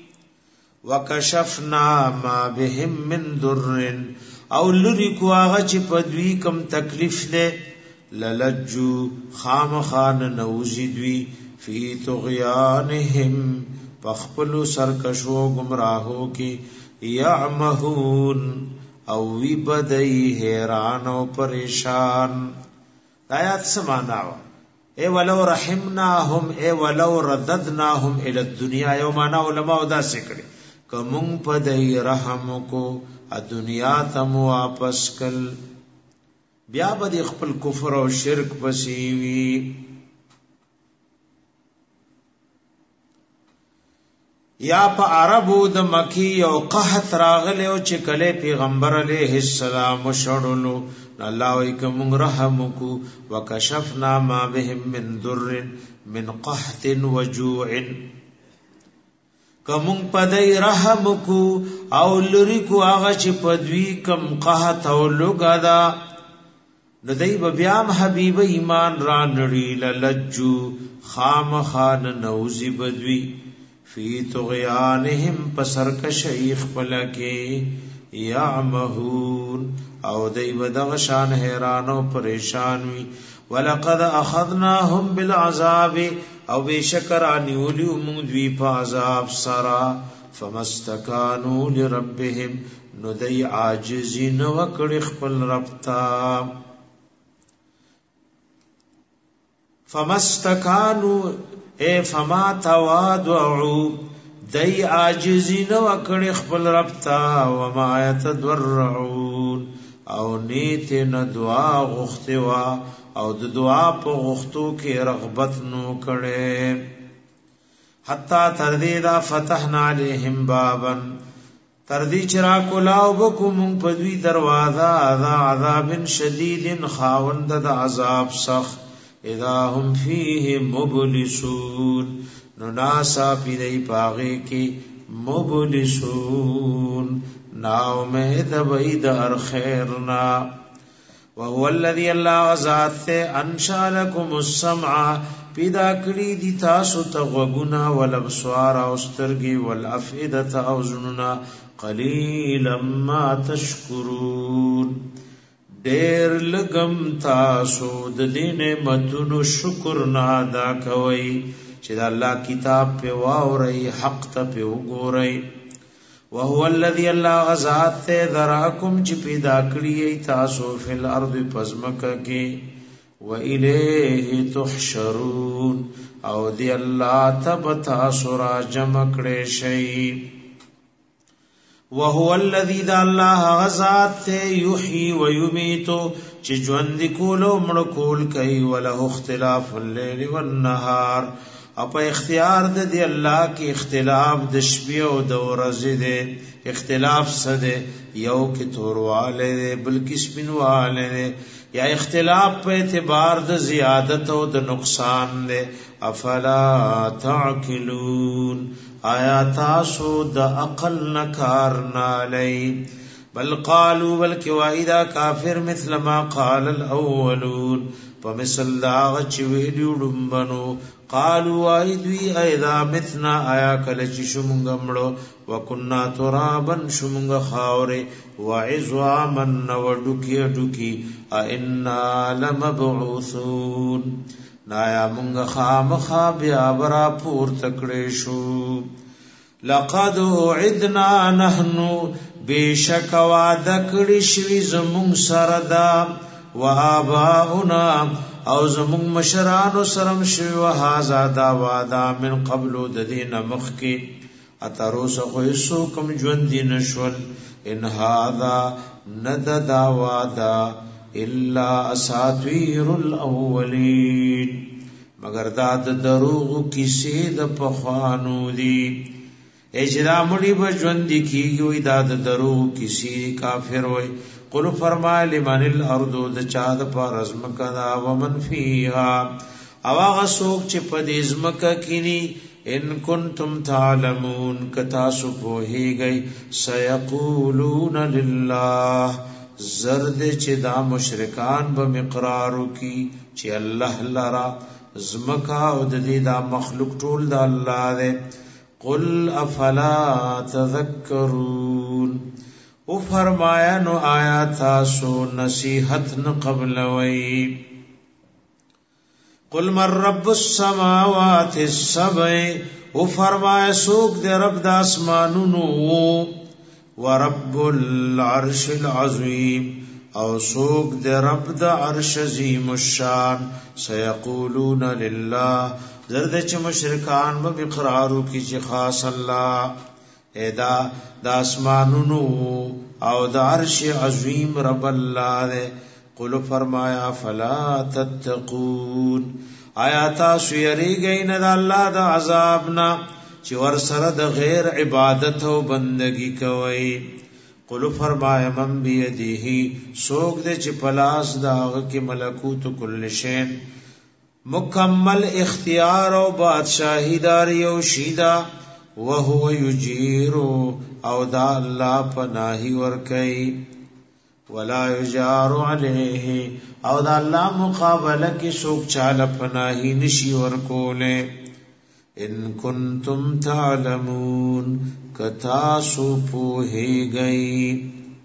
وکشفنا ما بهم من در او لرکو آغا چی پدوی کم تکلیف دے للجو خامخان نوزیدوی فی طغیانهم پخپلو سرکشو گمراہو کی یعمہون او وی بدئی حیران او پریشان. آیات سماناو اے ولو رحمناهم اے ولو رددناهم الى الدنیا یو مانا علماء دا سکڑی کمون پدئی رحم کو دنیا تم واپس کل بیا بدی خپل کفر او شرک بسیوی. یا په عربو د مکی او قحط راغله او چې کله پیغمبر علیه السلام شړلو الله وکم رحم کو وکشفنا ما بهم من ضر من قحط وجوع کوم پدای رحم کو او لری کو هغه چې پدوی کم قحط او لوګادا ندی بیام حبیب ایمان را نړی للجو خام خان نوزی بدوی فی طغیانهم پسر کا شیخ پلکے یعمہون او دی بدغ شان حیران و پریشان وی. ولقد اخذناهم بالعذاب او بیشکر آنیولی امودوی پا عذاب سرا فمستکانو لربهم ندی عاجزین وکڑ خپل ربتا فمستکانو اے فما توادعو دی عاجزین وکڑ خپل ربتا وما یتدورعون او نیت ندعا غختوا او د دعا په غختو کې رغبت نو کړي حتا تردی دا فتحنا علیہم بابا تردی چرا کولاو بکم پدوی دروازه عذاب شدید خاوند د عذاب سخت اذا هم فيه مبلسون نناسا پیدئی پاغے کی مبلسون ناو مہد بید ار خیرنا. وهو الذي الله ذات انشا لكم السمع پیدا کړی دی تاسو ته غوګنا والابصار او سترګي والافئده او زننا قليلا ما تشکرون ډیر لګم تاسو د دې نعمتونو شکر نه ادا کوئ چې د الله کتاب په واوري حق ته په وګورئ. وهو الذي الله ذات ذراکم چې پیدا کړی تاسو فل ارض پزمکه کې و الیه تحشرون او دی الله تب تاسو را جمع کړئ شي. وهو الذي ذا الله غزات يحيي ويميت چې ژوند کولو مړ کول کوي وله اختلاف الليل والنهار اپ اختیار د دی الله کې اختلاف د شپې او د ورځې دی. اختلاف څه دی؟ یو کې تورواله دی بل کې سپینواله دی یا اختلاف په اعتبار د زیادت او د نقصان دی. افلا تعقلون آیا تاسو د عقل نکار نالی بل قالوا بلکی وائدا کافر مثل ما قال الاولون فمثل داغ چویلیو ڈنبنو قالوا آئیدوی ایدا مثنا آیا کلچی شمونگا مڑو وکننا ترابا شمونگا خاوری وعزواما وڈکی ڈکی اینا لمبعوثون نایا منگا خام خابیا برا پور تکڑیشو. لقد عدنا نحنو بیشک وعده کړی شوی زمون سره دا و آباؤنا او زمون مشرانو سرم شوی و هازا دا وعده من قبلو د دین مخکی اتروس خویسو کم ژوندی نشول ان هذا ند دا وعده الا اساطیر الاولین مگر دا د دروغ کیسې د پخوانو دي اجرا مړي بجوند کیږي وي دا د دروغ کیسې کافر وي قل فرمای لمن الارض د چا د پارزم کدا ومن فیها او هغه څوک چې په دې ځمکه کینی ان کنتم تعلمون کتا سو پوهیږي سيقولون لله زرد چې دا مشرکان به مقرارو کی چې الله لرا زمکا او د دې دا مخلوق ټول د الله دی قل افلا تذکرون او فرمایا نو آیا تاسو نصیحت نه قبلوي قل من رب السماوات السبع او فرمایا سوک دے رب د اسمانونو ورب العرش العظیم او سوک دے رب د عرش عظیم الشان سيقولون لله زرد چ مشرکان به اقرارو کی چې خاص الله ادا د اسمانونو او د عرش عظیم رب الله دے قل فرمایا فلا تتقون آیا تاسو یریږئ نه د الله د عذاب نه چې ور سره د غیر عبادت او بندگی کوي قل فرمایا من بیده سوک دے چې پلاس داغ کی ملکوت کل شین مکمل اختیار او بادشاہی داری او شیدا وهو یجیر او دا الله پناہی ور کوي ولا یجار علیه او دا الله مقابله کې څوک چاله پناهی نشي ورکوله ان کنتم تعلمون کتا سو پوهیږئ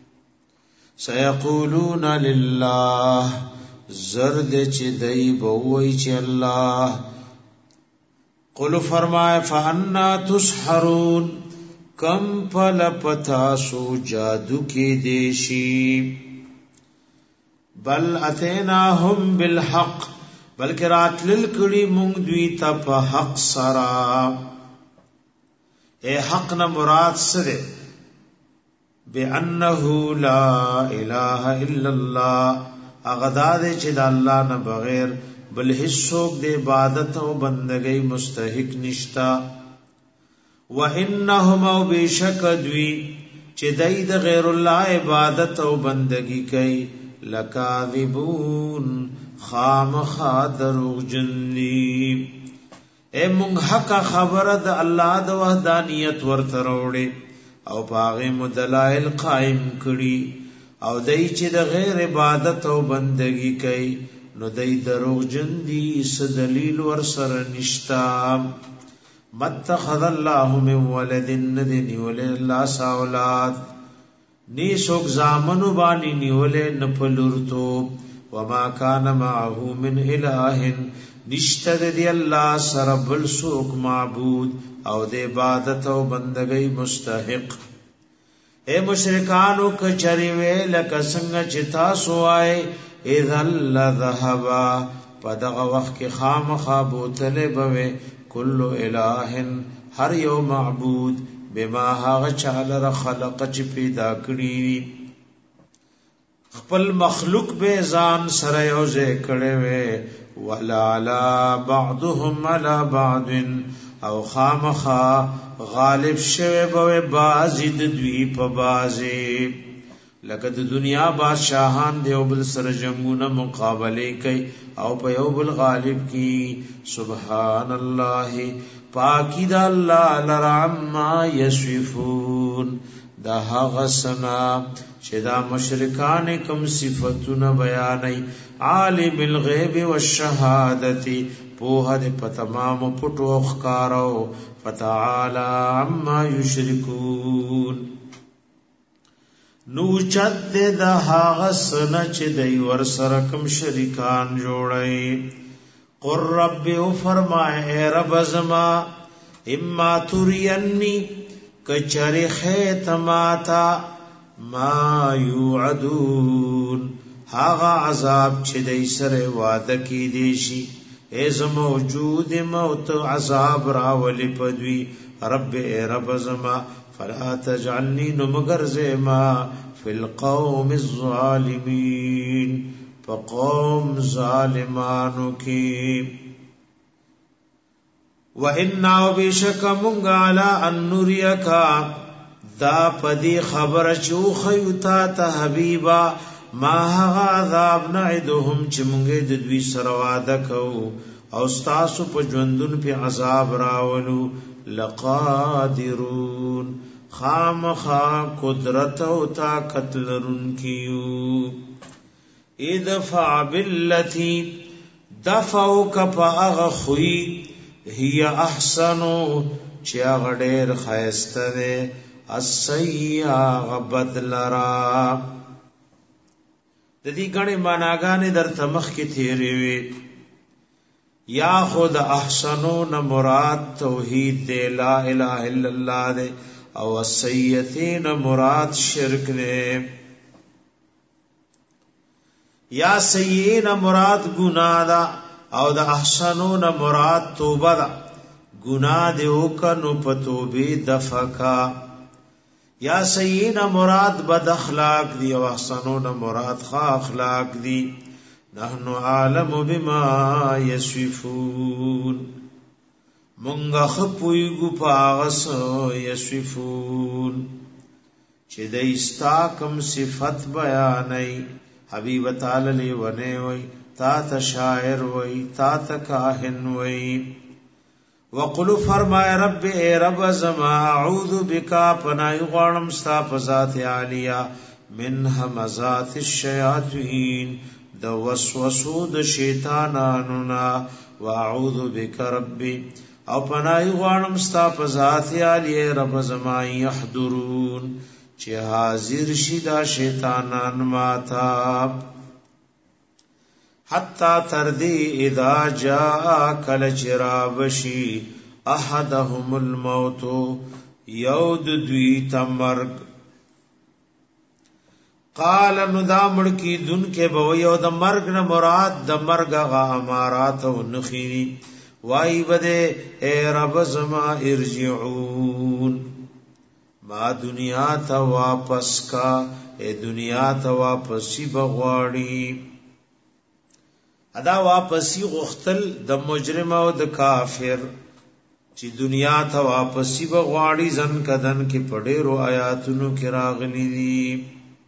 سيقولون لله زرد چې دای بووي چې الله قل فرمای فانا تسحرون کم پل پتا سو جادو کې دیشی بل اتیناهم بالحق بلکہ راتلل کړي مونږ دوی ته په حق سرا اے حق نه مراد سره بانه لا اله الا الله اغداد چې د الله نه بغیر بل هیڅوک د عبادت او بندګۍ مستحق نشتا وانهم او بشکدوی چې دای د غیر الله عبادت او بندگی کوي لکاذبون خامخا دروغ جنی اے مونږ حق خبره د الله د وحدانیت ورته وروړي او باغ مدلائل قائم کړي او دای چې د غیر عبادت او بندگی کوي نو دای دروغ جندي س دلیل ور سره نشتا متخذ الله من ولد ندنی ول الله ساولات نی سوک زامنو بانی نیولے نپلورتو وما کان معه من الہ نشتد دی اللہ سربل سوک معبود او دے عبادت او بندگی مستحق اے مشرکانو کچری وے لکا سنگ چتا سوائے اذن لذہبا پدغ وقت کی خام خوابوتلے بوے کل الہ ہر یو معبود بما هاغ چالر خلق چ پیدا کړی خپل مخلوق به ځان سره یوځه کړي وي ولا علا بعضهم على بعض او خامخا غالب شوه به بازید دوی په بازي لکه د دنیا بادشاہان دیو بل سره جنگونه مقابله کوي او په یو بل غالب کی سبحان الله پاکی دا اللہ لرعما یصفون دا غسنا چه دا مشرکان کم صفتون بیانی عالم الغیب والشہادتی پوہ دے پتمام پٹو اخکارو فتعالی عما یشرکون نوچت دے دا غسنا چه دی ورسرکم شرکان جوڑائی قر رب او فرمائے اے رب زما اما ترینی کچری خیتماتا ما یوعدون هاغا عذاب چه دی سر وعده کی دیشی اے زموجود موت عذاب راولی پدوی رب اے رب زما فلا تجعلنی نمگر زیما فی القوم الظالمین فقوم ظالمانو کی وَإِنَّا وَبِشَكَ مُنْغَ عَلَىٰ أَن نُرِيَكَ دا پدی خبر چوخیوتا تا حبیبا ما هغا عذاب نعدهم چه مونگه ددوی سروادکو او ستاسو پا جوندن پی عذاب راولو لقادرون خامخا قدرت و طاقت لرن کیو ادفع باللتی دفعو کپا اغخوی هی احسنو چی اغدیر خیسته السیئا بدلرا د دې غنې معناګانې در تمخ کې تیرې وي یا خود احسنون مراد توحید دے لا الہ الا اللہ دے او السیئتین مراد شرک دے یا سیئین مراد گناہ دا او دا احسنون مراد توبہ دا گناہ دے اوکنو پتوبی دفکا یا سیئین مراد بد اخلاق دی او احسنون مراد خا اخلاق دی نحنو عالم بما یسوفون منگا خپویگو پاغس یسوفون چه دیستا کم صفت بیانی حبیب تعالی لیونے وی تا تا شاعر وی تا تا کاہن وی وقلو فرمائے رب اے رب زما اعوذ بکا پناہی غارم ستا پذات عالیہ من حمزات الشیاطین دا وسوسو دا شیطانانونا واعوذ بک ربی او پناہی غارم ستا پذات عالیہ رب زما یحضرون چه حاضر شدا شیطانان ماتا حتی تردی اذا جاء کل چرابشی احدهم الموت یود دویت مرگ قال ندا مڑکی دن کے بویو دا مرگ نا مراد دا مرگ غا امارات و نخینی وائی بدے اے رب زما ارجعون ما دنیا تا واپس کا اے دنیا تا واپسی بغواڑی ادا واپسی غختل د مجرم او د کافر چې دنیا ته واپسی بغواړي ځن کدن کې پډېرو آیاتونو کې راغلي دي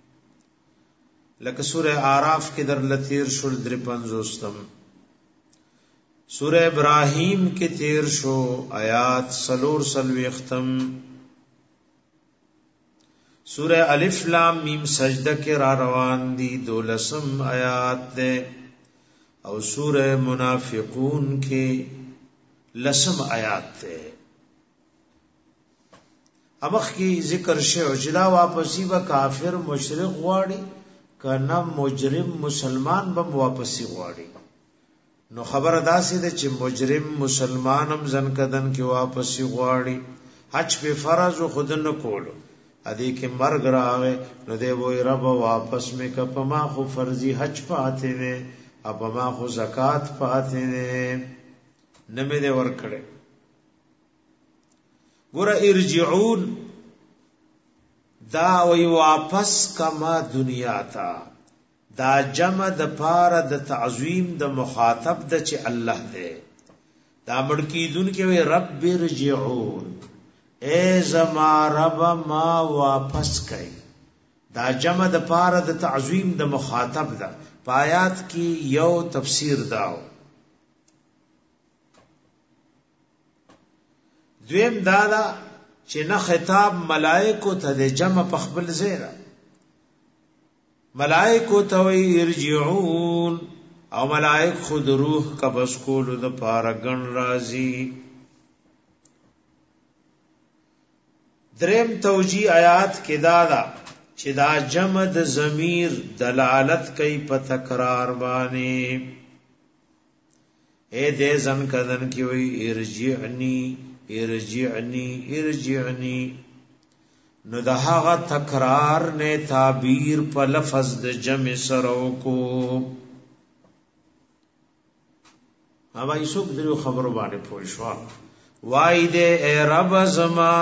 لکه سوره اعراف کې در لتیر شول 53 سوره ابراهیم کې تیر شو آیات سلور سلوی ختم سوره الف لام میم سجده کې را روان دي 12 آیات ده او سورہ منافقون کے 10 آیات تے امخ کی ذکر شو جدا واپسی با کافر مشرق غواړي کنا مجرم مسلمان بم واپسی غواړي نو خبر ادا سي ده چې مجرم مسلمانم زن کدن کې واپسی غواړي حج په فرض خود نه کولو ادي کې مرګ راغې نو دی وای رب واپس میں کپما خو فرضی حج پاتے وے اب ما خو زکات پاتے نے نمی دے ورکڑے گورا ارجعون دا وی واپس کما دنیا تا دا جمع دا پارا دا تعظیم دا مخاطب دا چی اللہ دے دا مڑکی دن کے وی رب ارجعون اے زما رب ما واپس کئی دا جمع دا پارا دا تعظیم دا مخاطب دا پایات کی یو تفسیر داو دویم دادا چې نه خطاب ملائکو ته د جمع په خپل زیرا ملائکو ته وی ارجعون او ملائک خود روح قبض کولو د پاره ګن راضی دریم توجی آیات کې دادا چې دا جمع د ضمیر دلالت کوي په تکرار باندې اے دې زن کدن کی وی ارجعنی ارجعنی ارجعنی نو د هغه تکرار نه تعبیر په لفظ د جمع سره کو هغه یوسف درو خبرو باندې پوښوا وای دې اے رب زما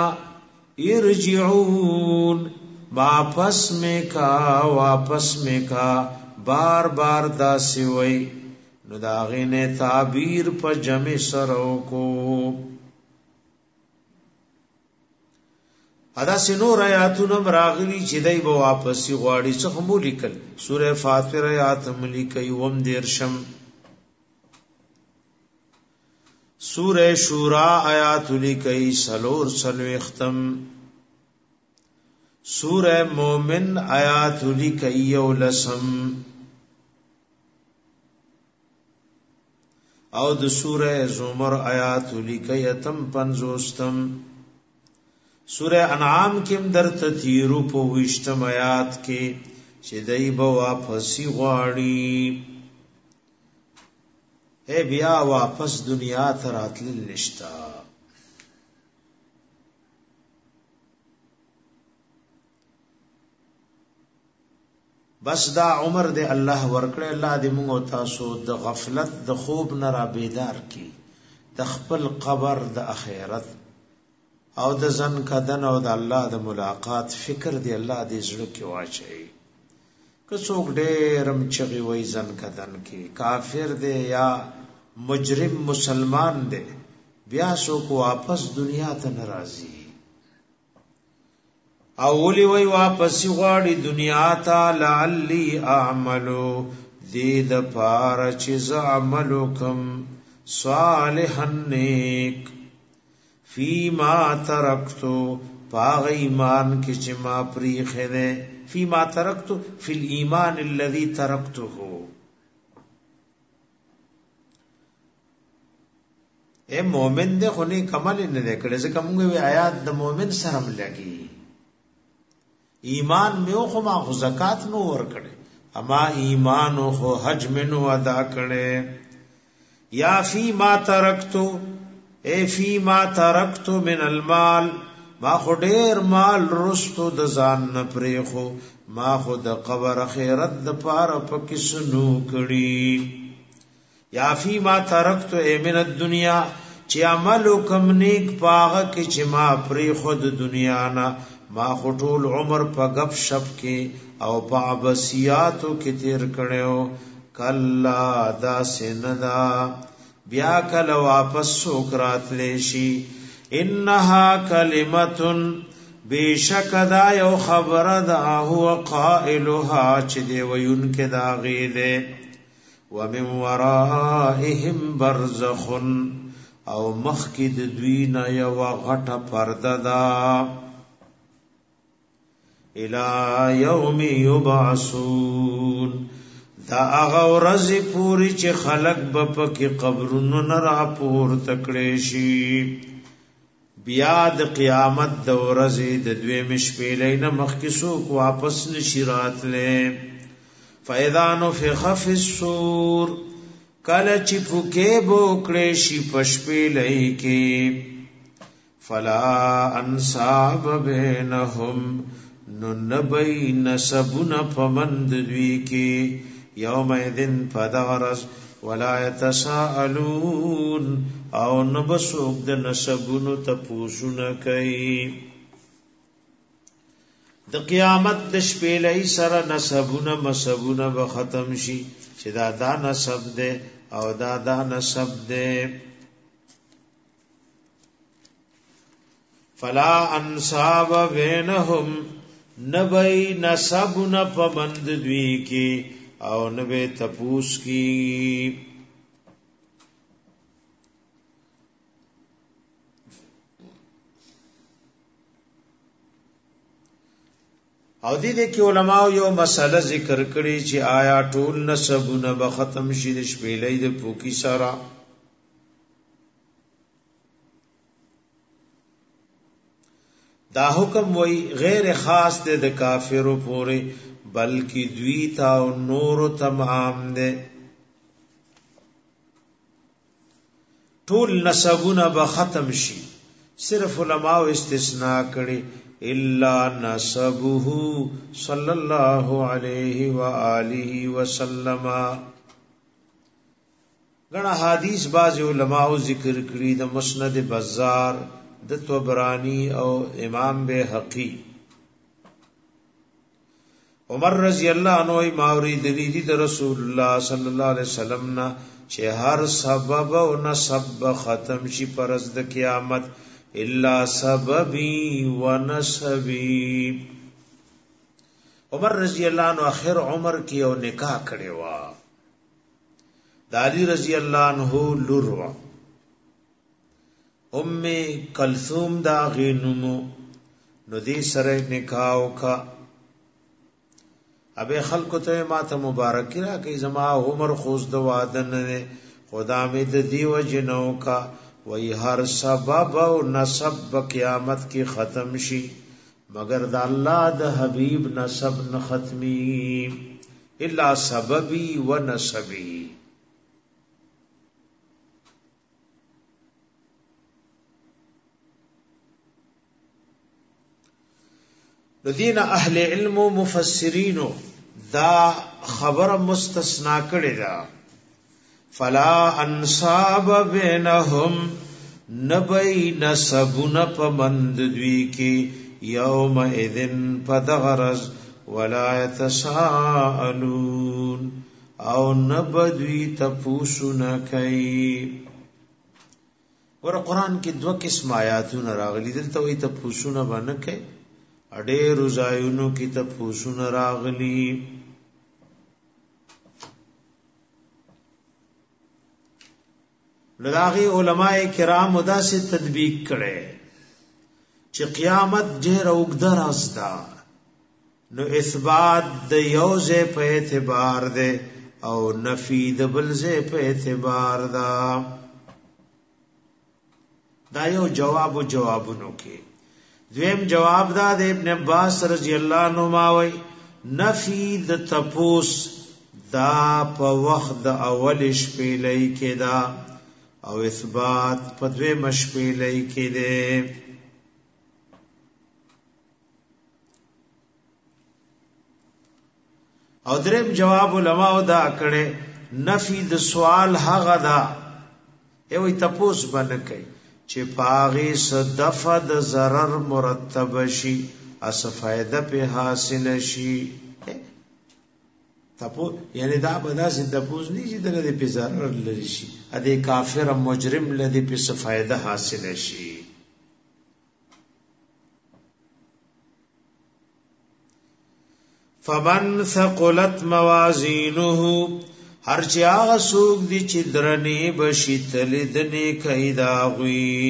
ارجعون واپس میں کا بار بار داسې وای نو دا غینه تعبیر په جمع سره کو ادا سينور آیاتونه راغلي چې دای به واپس غواړي څه هم لیکل سوره فاطر آیات ملي وم دیرشم سوره شورا آیات لیکي سلور سلوختم سوره مومن آیات لیکي یولسم او د سوره زمر آیات لیکي اتم پنځوستم سورہ انعام کم در تتیرو پو وشتم آیات کے چه دی با واپسی غاڑی اے بیا واپس دنیا تراتل نشتا بس دا عمر دے اللہ ورکڑے اللہ دے منگو تاسو دا غفلت دا خوب نرا بیدار کی دا خپل قبر دا اخیرت او د زن کدن او د الله د ملاقات فکر دی الله دې زړه کې واچي که څوک ډېرم چغي وای زن کدن کې کافر دی یا مجرم مسلمان دی بیا څوک واپس دنیا ته ناراضي او ولي وای واپس غواړي دنیا ته لعلی اعملو دې د پار چې ز عملکم صالحا نیک فیما ترکتو پاغ ایمان کی چما پریخه ده فیما ترکتو فی الایمان الذي ترکته اے مومن ده خونی کمل نه ده کړه ځکه موږ وی آیات د مومن سره ملګي ایمان میو خو ما خو زکات نو ور کړه اما ایمان خو حج منو ادا کړه یا فیما ترکتو اے فی ما ترکتو من المال ما خو ډیر مال رستو د ځان نه پریخو ما خو د قبر خیرت د پاره پکې سنو کړي یا فی ما ترکتو اے من الدنیا چې عمل کوم نیک پاغه کې چې ما پریخو د دنیا نه ما خو ټول عمر په غب شپ کې او په عباسیاتو کې تیر کړو کلا دا سندا بیا کله واپس سوکرات لیشی انها کلمتن بیشک دا یو خبر دا هو قائلها چې دی وین کې دا غیده ومن ورائهم برزخ او مخکد دوینا یو غټه پرده دا الى یوم یبعثون دا هغه ورځ پوری چې خلق به پکې قبرونو نه را پور تکړې شي بیا د قیامت د ورځې د دوی مشپېلې نه مخکې څوک واپس نشي راتلې فاذا نفخ فی الصور کله چې پوکې بوکړې شي پشپېلې کې فلا انصاب بینهم نو نبی نسبنا پمند دوی کې یوم ایدن پدغرز ولا یتساءلون او نبسوک د نسبونو تپوسون کئی د قیامت د شپیلئی سره نسبونه مسبونه به ختم شي چې دا نسب ده او دا نسب ده فلا انصاب بینهم نبی نسبونه پمند دوی کې او نبی تپوس کی او دې کې علماء یو مسله ذکر کړي چې آیا ټول نسبونه به ختم شي د شپېلې د پوکی سره دا حکم وای غیر خاص ده د کافرو پورې بلکې دوی تا او نور تمام ده ټول نسبونه به ختم شي صرف علماء استثناء کړي الا نسبه صلی الله علیه و آله وسلم غنا حدیث باز علماء ذکر کړي د مسند بزار د طبرانی او امام بهقی عمر رضی الله عنه ماوری دلی د رسول الله صلی الله علیه وسلم نا چې هر سبب او نسب ختم شي پرز د قیامت الا سببی و نسبی. عمر رضی الله عنه اخر عمر کې او نکاح کړي وا د علی رضی الله عنه لور وا ام کلثوم دا غینمو نو دې سره نکاح وکا. ابه خلکو ته ماته مبارک را کوي زما عمر خوز د وادن نه خدا مې د دیو جنو کا وای هر سبب او نسب قیامت کې ختم شي مگر د الله د حبیب نسب نه ختمي الا سببي و نسبي. لذین اهل علم و مفسرین دا خبر مستثنا کړي دا فلا انصاب بینهم نبی نسبن پمند دوی کی یوم اذن پدغرز ولا يتساءلون او نبدوی تپوسن کئی. ور قرآن کی دو قسم آیاتون راغلی دلتا وی تپوسن بانکے اډې روزایونو کې ته پوسون راغلی. لداغي علماء کرام دا سے تطبیق کړي چې قیامت ډېر اوږده راز ده نو اثبات د یوزه په اعتبار ده او نفی د بلزه په اعتبار ده. دا یو جوابونو کې دویم جواب دا د ابن عباس رضی الله عنه ماوي نفی د تپوس دا په وخت د اول شپې لای کې دا او اثبات په دویم شپې لای کې ده. او دریم جواب علماء دا کړي نفی د سوال هغه دا ایوي تپوس باندې کوي چې پاغي صدفه د ضرر مرتب شي اس فائدہ په حاصل شي. تپو یعنی دا بدا سي تپوس نه چې دغه په ضرر لري شي ا دې کافر مجرم لدی په فائدہ حاصل شي. فمن ثقلت موازینه هر چی آغا سوک دی چی درنی بشی تلدنی کئیدا غوی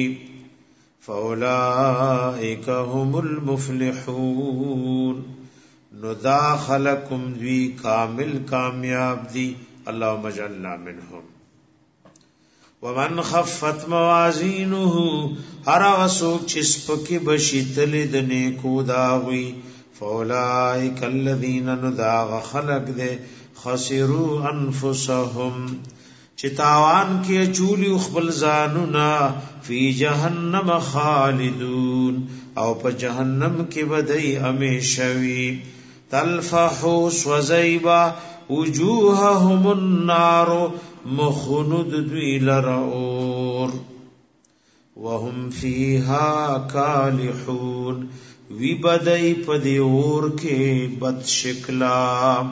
فاولائک هم المفلحون نو دا خلقم دوی کامل کامیاب دی اللہم اجعلنا منهم. ومن خفت موازینه هر آغا سوک چی سپکی بشی تلدنی کودا غوی فاولائک الذین نداغ خلق دے خسروا انفسهم چتاوان کې چولی خپل ځانونا فی جهنم خالدون او په جهنم کې بدای همیشوي تلفح وزیبا وجوههم النار مخند دوی لرور وهم فیها کالحون وی بدای په دی اور کې بد شکلا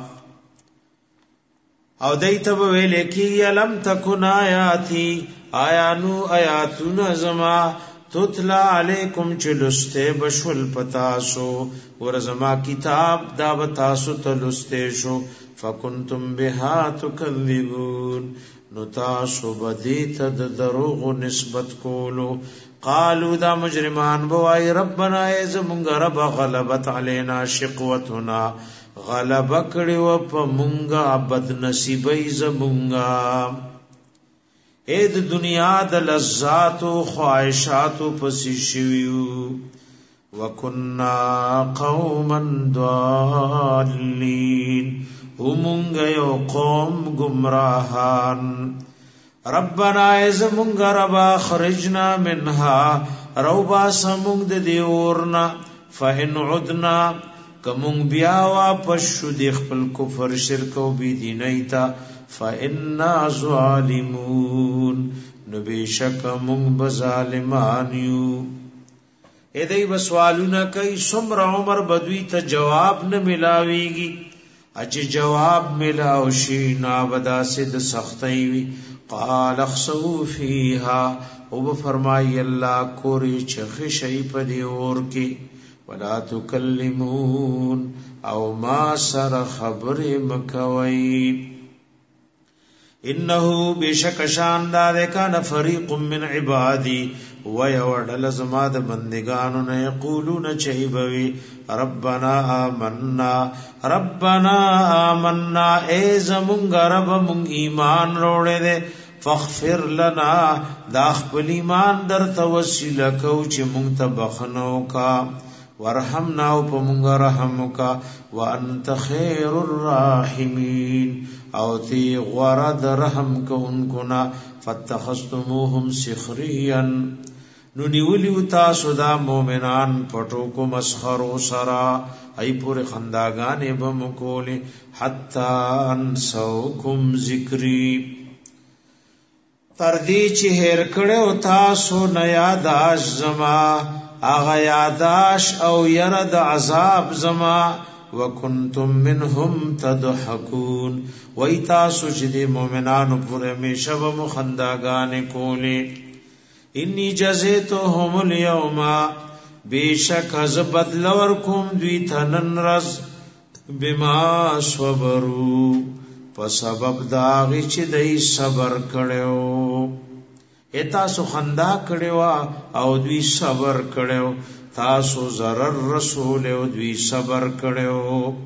او دیتا بویل کی علم تکن آیاتی آیانو آیاتون زما تتلا علیکم چلستے بشول پتاسو ورزما کتاب دا بتاسو تلستے شو فکنتم بها تکذبون نتاسو بدیتا دروغ نسبت کولو قالو دا مجرمان بوائی ربنا ایزمونگا رب غلبت علینا شقوتنا غلبه کړي و په مونږه بد نصیبای زمونږه اې د دنیا د لذات او خواهشات پسې شویو وکنا قوما ضالین ومونږه یو قوم گمراهان ربنا ازمونږه رب خرجنا منها روبا سمونږ د دیورنا فإن عدنا کمون بیا واپس شو دی خپل کفر شرک او بی دینیتا فإنا ظالمون نو بیشک مونږ بظالمان یو. دې وسوالونه کوي څومره عمر بدوی ته جواب نه ملاويږي اچ جواب ملاو شي نا ودا سد سختي وي قال اخسو فيها او فرمای الله کوری چخ شي په دی اور کې ولا تکلمون او ما سر خبر مکوي انه بشک شاندار کان فریق من عبادی ويودل زما د بندگانو نه یقولون چهبوي ربنا آمنا ای زمونږ رب مونږ ایمان وروړې دې فاغفر لنا دا خپل ایمان در توسل کو چې مونږ ته بخنو کا ورحمنا او په مونږ رحم کا وانت خیر الراحمین او تی غرد رحم کوونکو نا فتخستموهم سخريا نو نیولیو تاسو دا مومنان پټو کو مسخرو سرا ای پور خنداګانې بم کولی حتا انسوکم ذکری تر دې چې هر کړو تاسو نه یاداش زما اغه یاداش او يرد عذاب زما وکنتم منهم تضحكون وای تاسو چې د مؤمنانو پر همیشه و مخنداګانې کولی انی جزیتهم اليوم بیشک از بدل ورکم دوی تنن رز بما صبروا په سبب داغی چې دای صبر کړو تاسو خندا کړو او دوی صبر کړو تاسو zarar رسول او دوی صبر کړو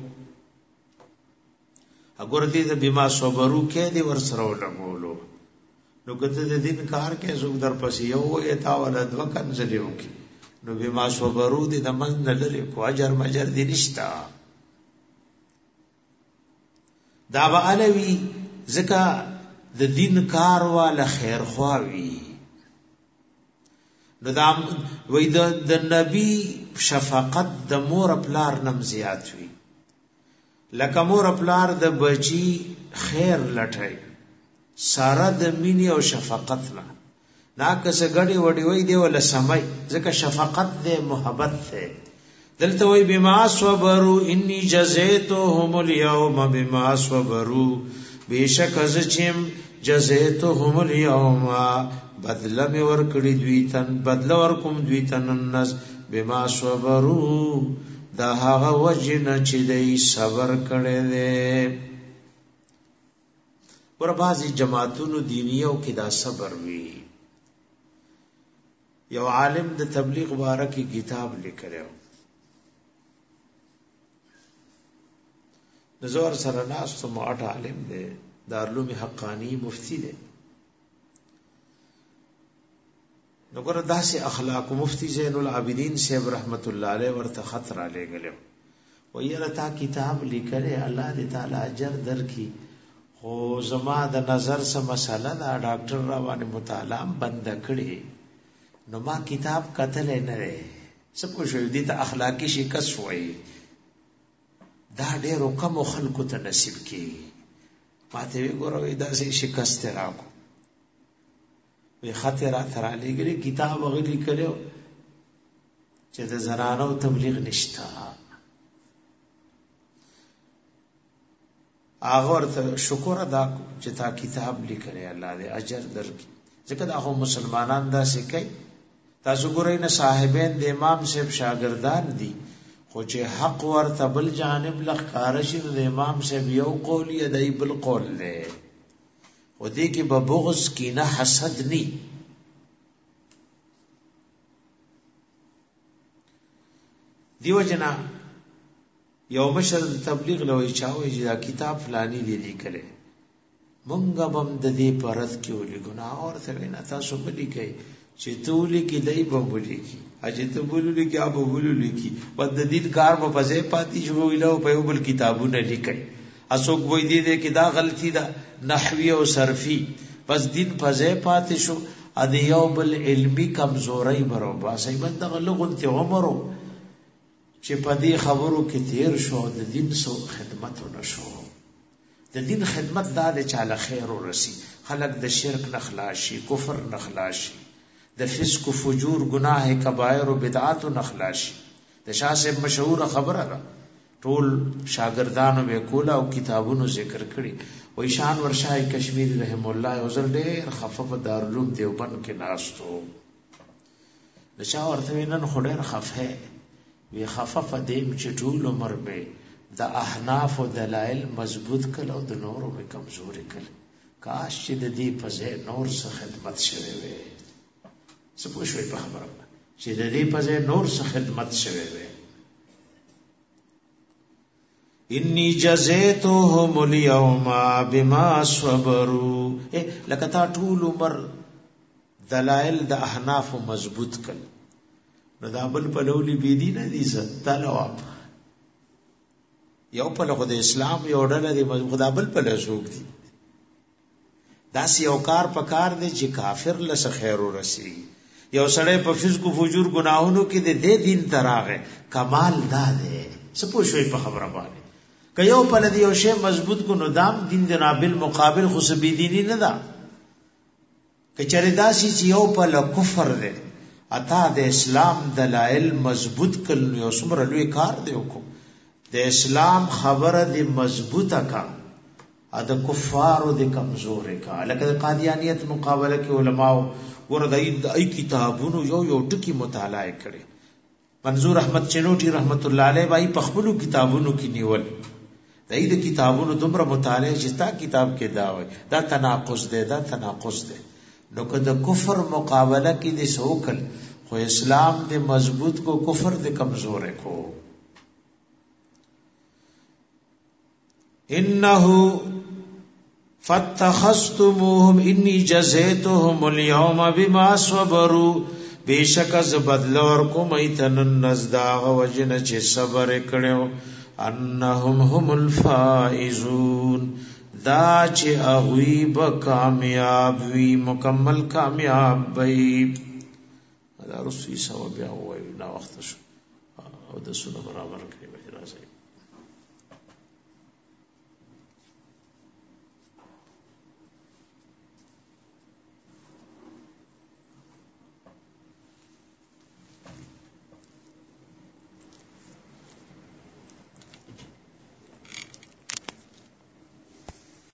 اګور دې بما صبروا کې دې ور سره ولګولو نو کته د دین کار کې زوګ در پسې یو ایتا ولد وکن زلیو کې نو بما صبروا دې د من لري کو اجر مجر دې نشتا دا به علوی زکا د دین کار والا خیر خواوی نو دا وې د نبی شفقت د مور پلار نم زیات وی لکه مور پلار د بچی خیر لټای ساره د مینی او شفقت نه ناکس غړي وډي وای دی ول سمای ځکه شفقت د محبت ده دلته وای بما صبروا انی جزیتهم اليوم بما صبروا بیشک از چم جزیتهم اليوم بدل می ور کړی دوی تن بدل ور کوم دوی تن الناس بما صبروا دا هغه وجنه چې دای صبر کړي دي ور بازي جماعتونو دینیو کې دا صبر وی یو عالم د تبلیغ باره کې کتاب لیکلو نزور سره ناس ته ماټ عالم دی دارالعلوم حقانی مفتی دی نګور داسې اخلاق مفتی زین العابدین صاحب رحمت الله علیه ورته خطر علی غلو ویره تا کتاب لیکره الله دې تعالی اجر درکې خو زما د نظر سره مسله دا ډاکټر را باندې مطالعه بند کړي نو ما کتاب کتل نه لري سب کو شو دي ته اخلاقی شکست وایي دا ډېر کم خلکو ته نصیب کی ماته وی ګوروي دا سي شکست راکو وی خاطر تر علی ګری کتاب غلی کړو چې د زنانو تبلیغ نشتا هغه ورته شکر ادا چې تا کتاب لیکره الله دې اجر درکړي ځکه دا هم مسلمانان دا سکي تاسو ګورئ نه صاحبین د امام صاحب شاګردان دي خو چې حق ورته بل جانب لخکار شي د امام صاحب یو قول یې دای بل قول له و دې کې به بغض کې نه حسد ني دیو جنا یو مشر تبلیغ لوي چاوي چې دا کتاب فلانی دی لیکل مونږه بم د دې پرد کې ولي ګناه اور څه وینا تاسو بلی کوي چې تولی کې دای په بلی کې اجه ته بوللی کې ابو بوللی کې بد دین کار په پځه پاتې شو ویلو په بل کتابونه لیکي اسوک وې دې کې دا غلطی ده نحوی او صرفی بس دین پځه پاتې شو ا دې یو بل علمی کمزوري برابر صحیح بند غلغون ته عمرو چې په دې خبرو کې تیر شو د دین سو خدمت ونشو د دین خدمت دا د چاله خیر ورسی خلق د شرک نخلاشي کفر نخلاشي د فسق فجور گناه کبائر او بدعات نخلاش. د شاه صاحب مشهور خبره ده، ټول شاګردانو به کولا او کتابونو ذکر کړي. وای شان ورشاه کشمیر رحم الله یو ځل ډېر خفف دارالعلوم دیوبند کې ناستو. د چا ورته نن خو ډېر خفه وی خفف دیم چې ټول عمر به د احناف او دلایل مضبوط کړه او د نورو به کمزوري کړه. کاش چې د دې په ځای نور څه خدمت شوه وي. څه پوښوي په خبره چې د دې په ځای نور څه خدمت شوه وي. انی جزیتهم اليوم بما صبروا. لکه تا ټول عمر دلائل د احناف مضبوط کړ، نو دا بل په لولي بيدی نه دي ست لواب یو په لغه د اسلام یو ډله دی خدا بل په لسوک دي. دا یو کار پکار دی چې کافر لس خیر ورسی. یو سړی په فسق او فجور گناہوں کې د دې دین تراغه کمال دا دی. څه پوښوي په خبره باندې که یو په لدی یو شی مضبوط کو نو دام دین د نابل مقابل خو سبی دینی نه دا. که چره داسي چې یو په ل کفر دی اتا د اسلام دلائل مضبوط کړي یو څومره لوی کار دی وکړو. د اسلام خبره دی مضبوطه کا د کفارو دی کمزور کا. لکه قادیانیت مقابله کې علماو ورته ای کتابونو یو ټکی مطالعه کړي. منظور احمد چنوټي رحمت الله علیه وايي په خپل کتابونو کې نیول دای د کتابونو دومره مطالعه چې تا کتاب کې دا وای دا تناقض دی دا تناقض دی. نو که د کفر مقابله کې د سوکل خو اسلام د مضبوط کو کفر د کمزور کو. انه فتخستموهم انی جزیتهم اليوم بما صبروا. بیشک از بدل ورکوم ایتن نزدا وجن چې صبر کړو. انهم هم الفائزون. دا چې اغوی به کامیاب وی مکمل کامیاب وی. دا رسوی سوا بیا وای نا وخت شو او د سونه برابر کړی راځي.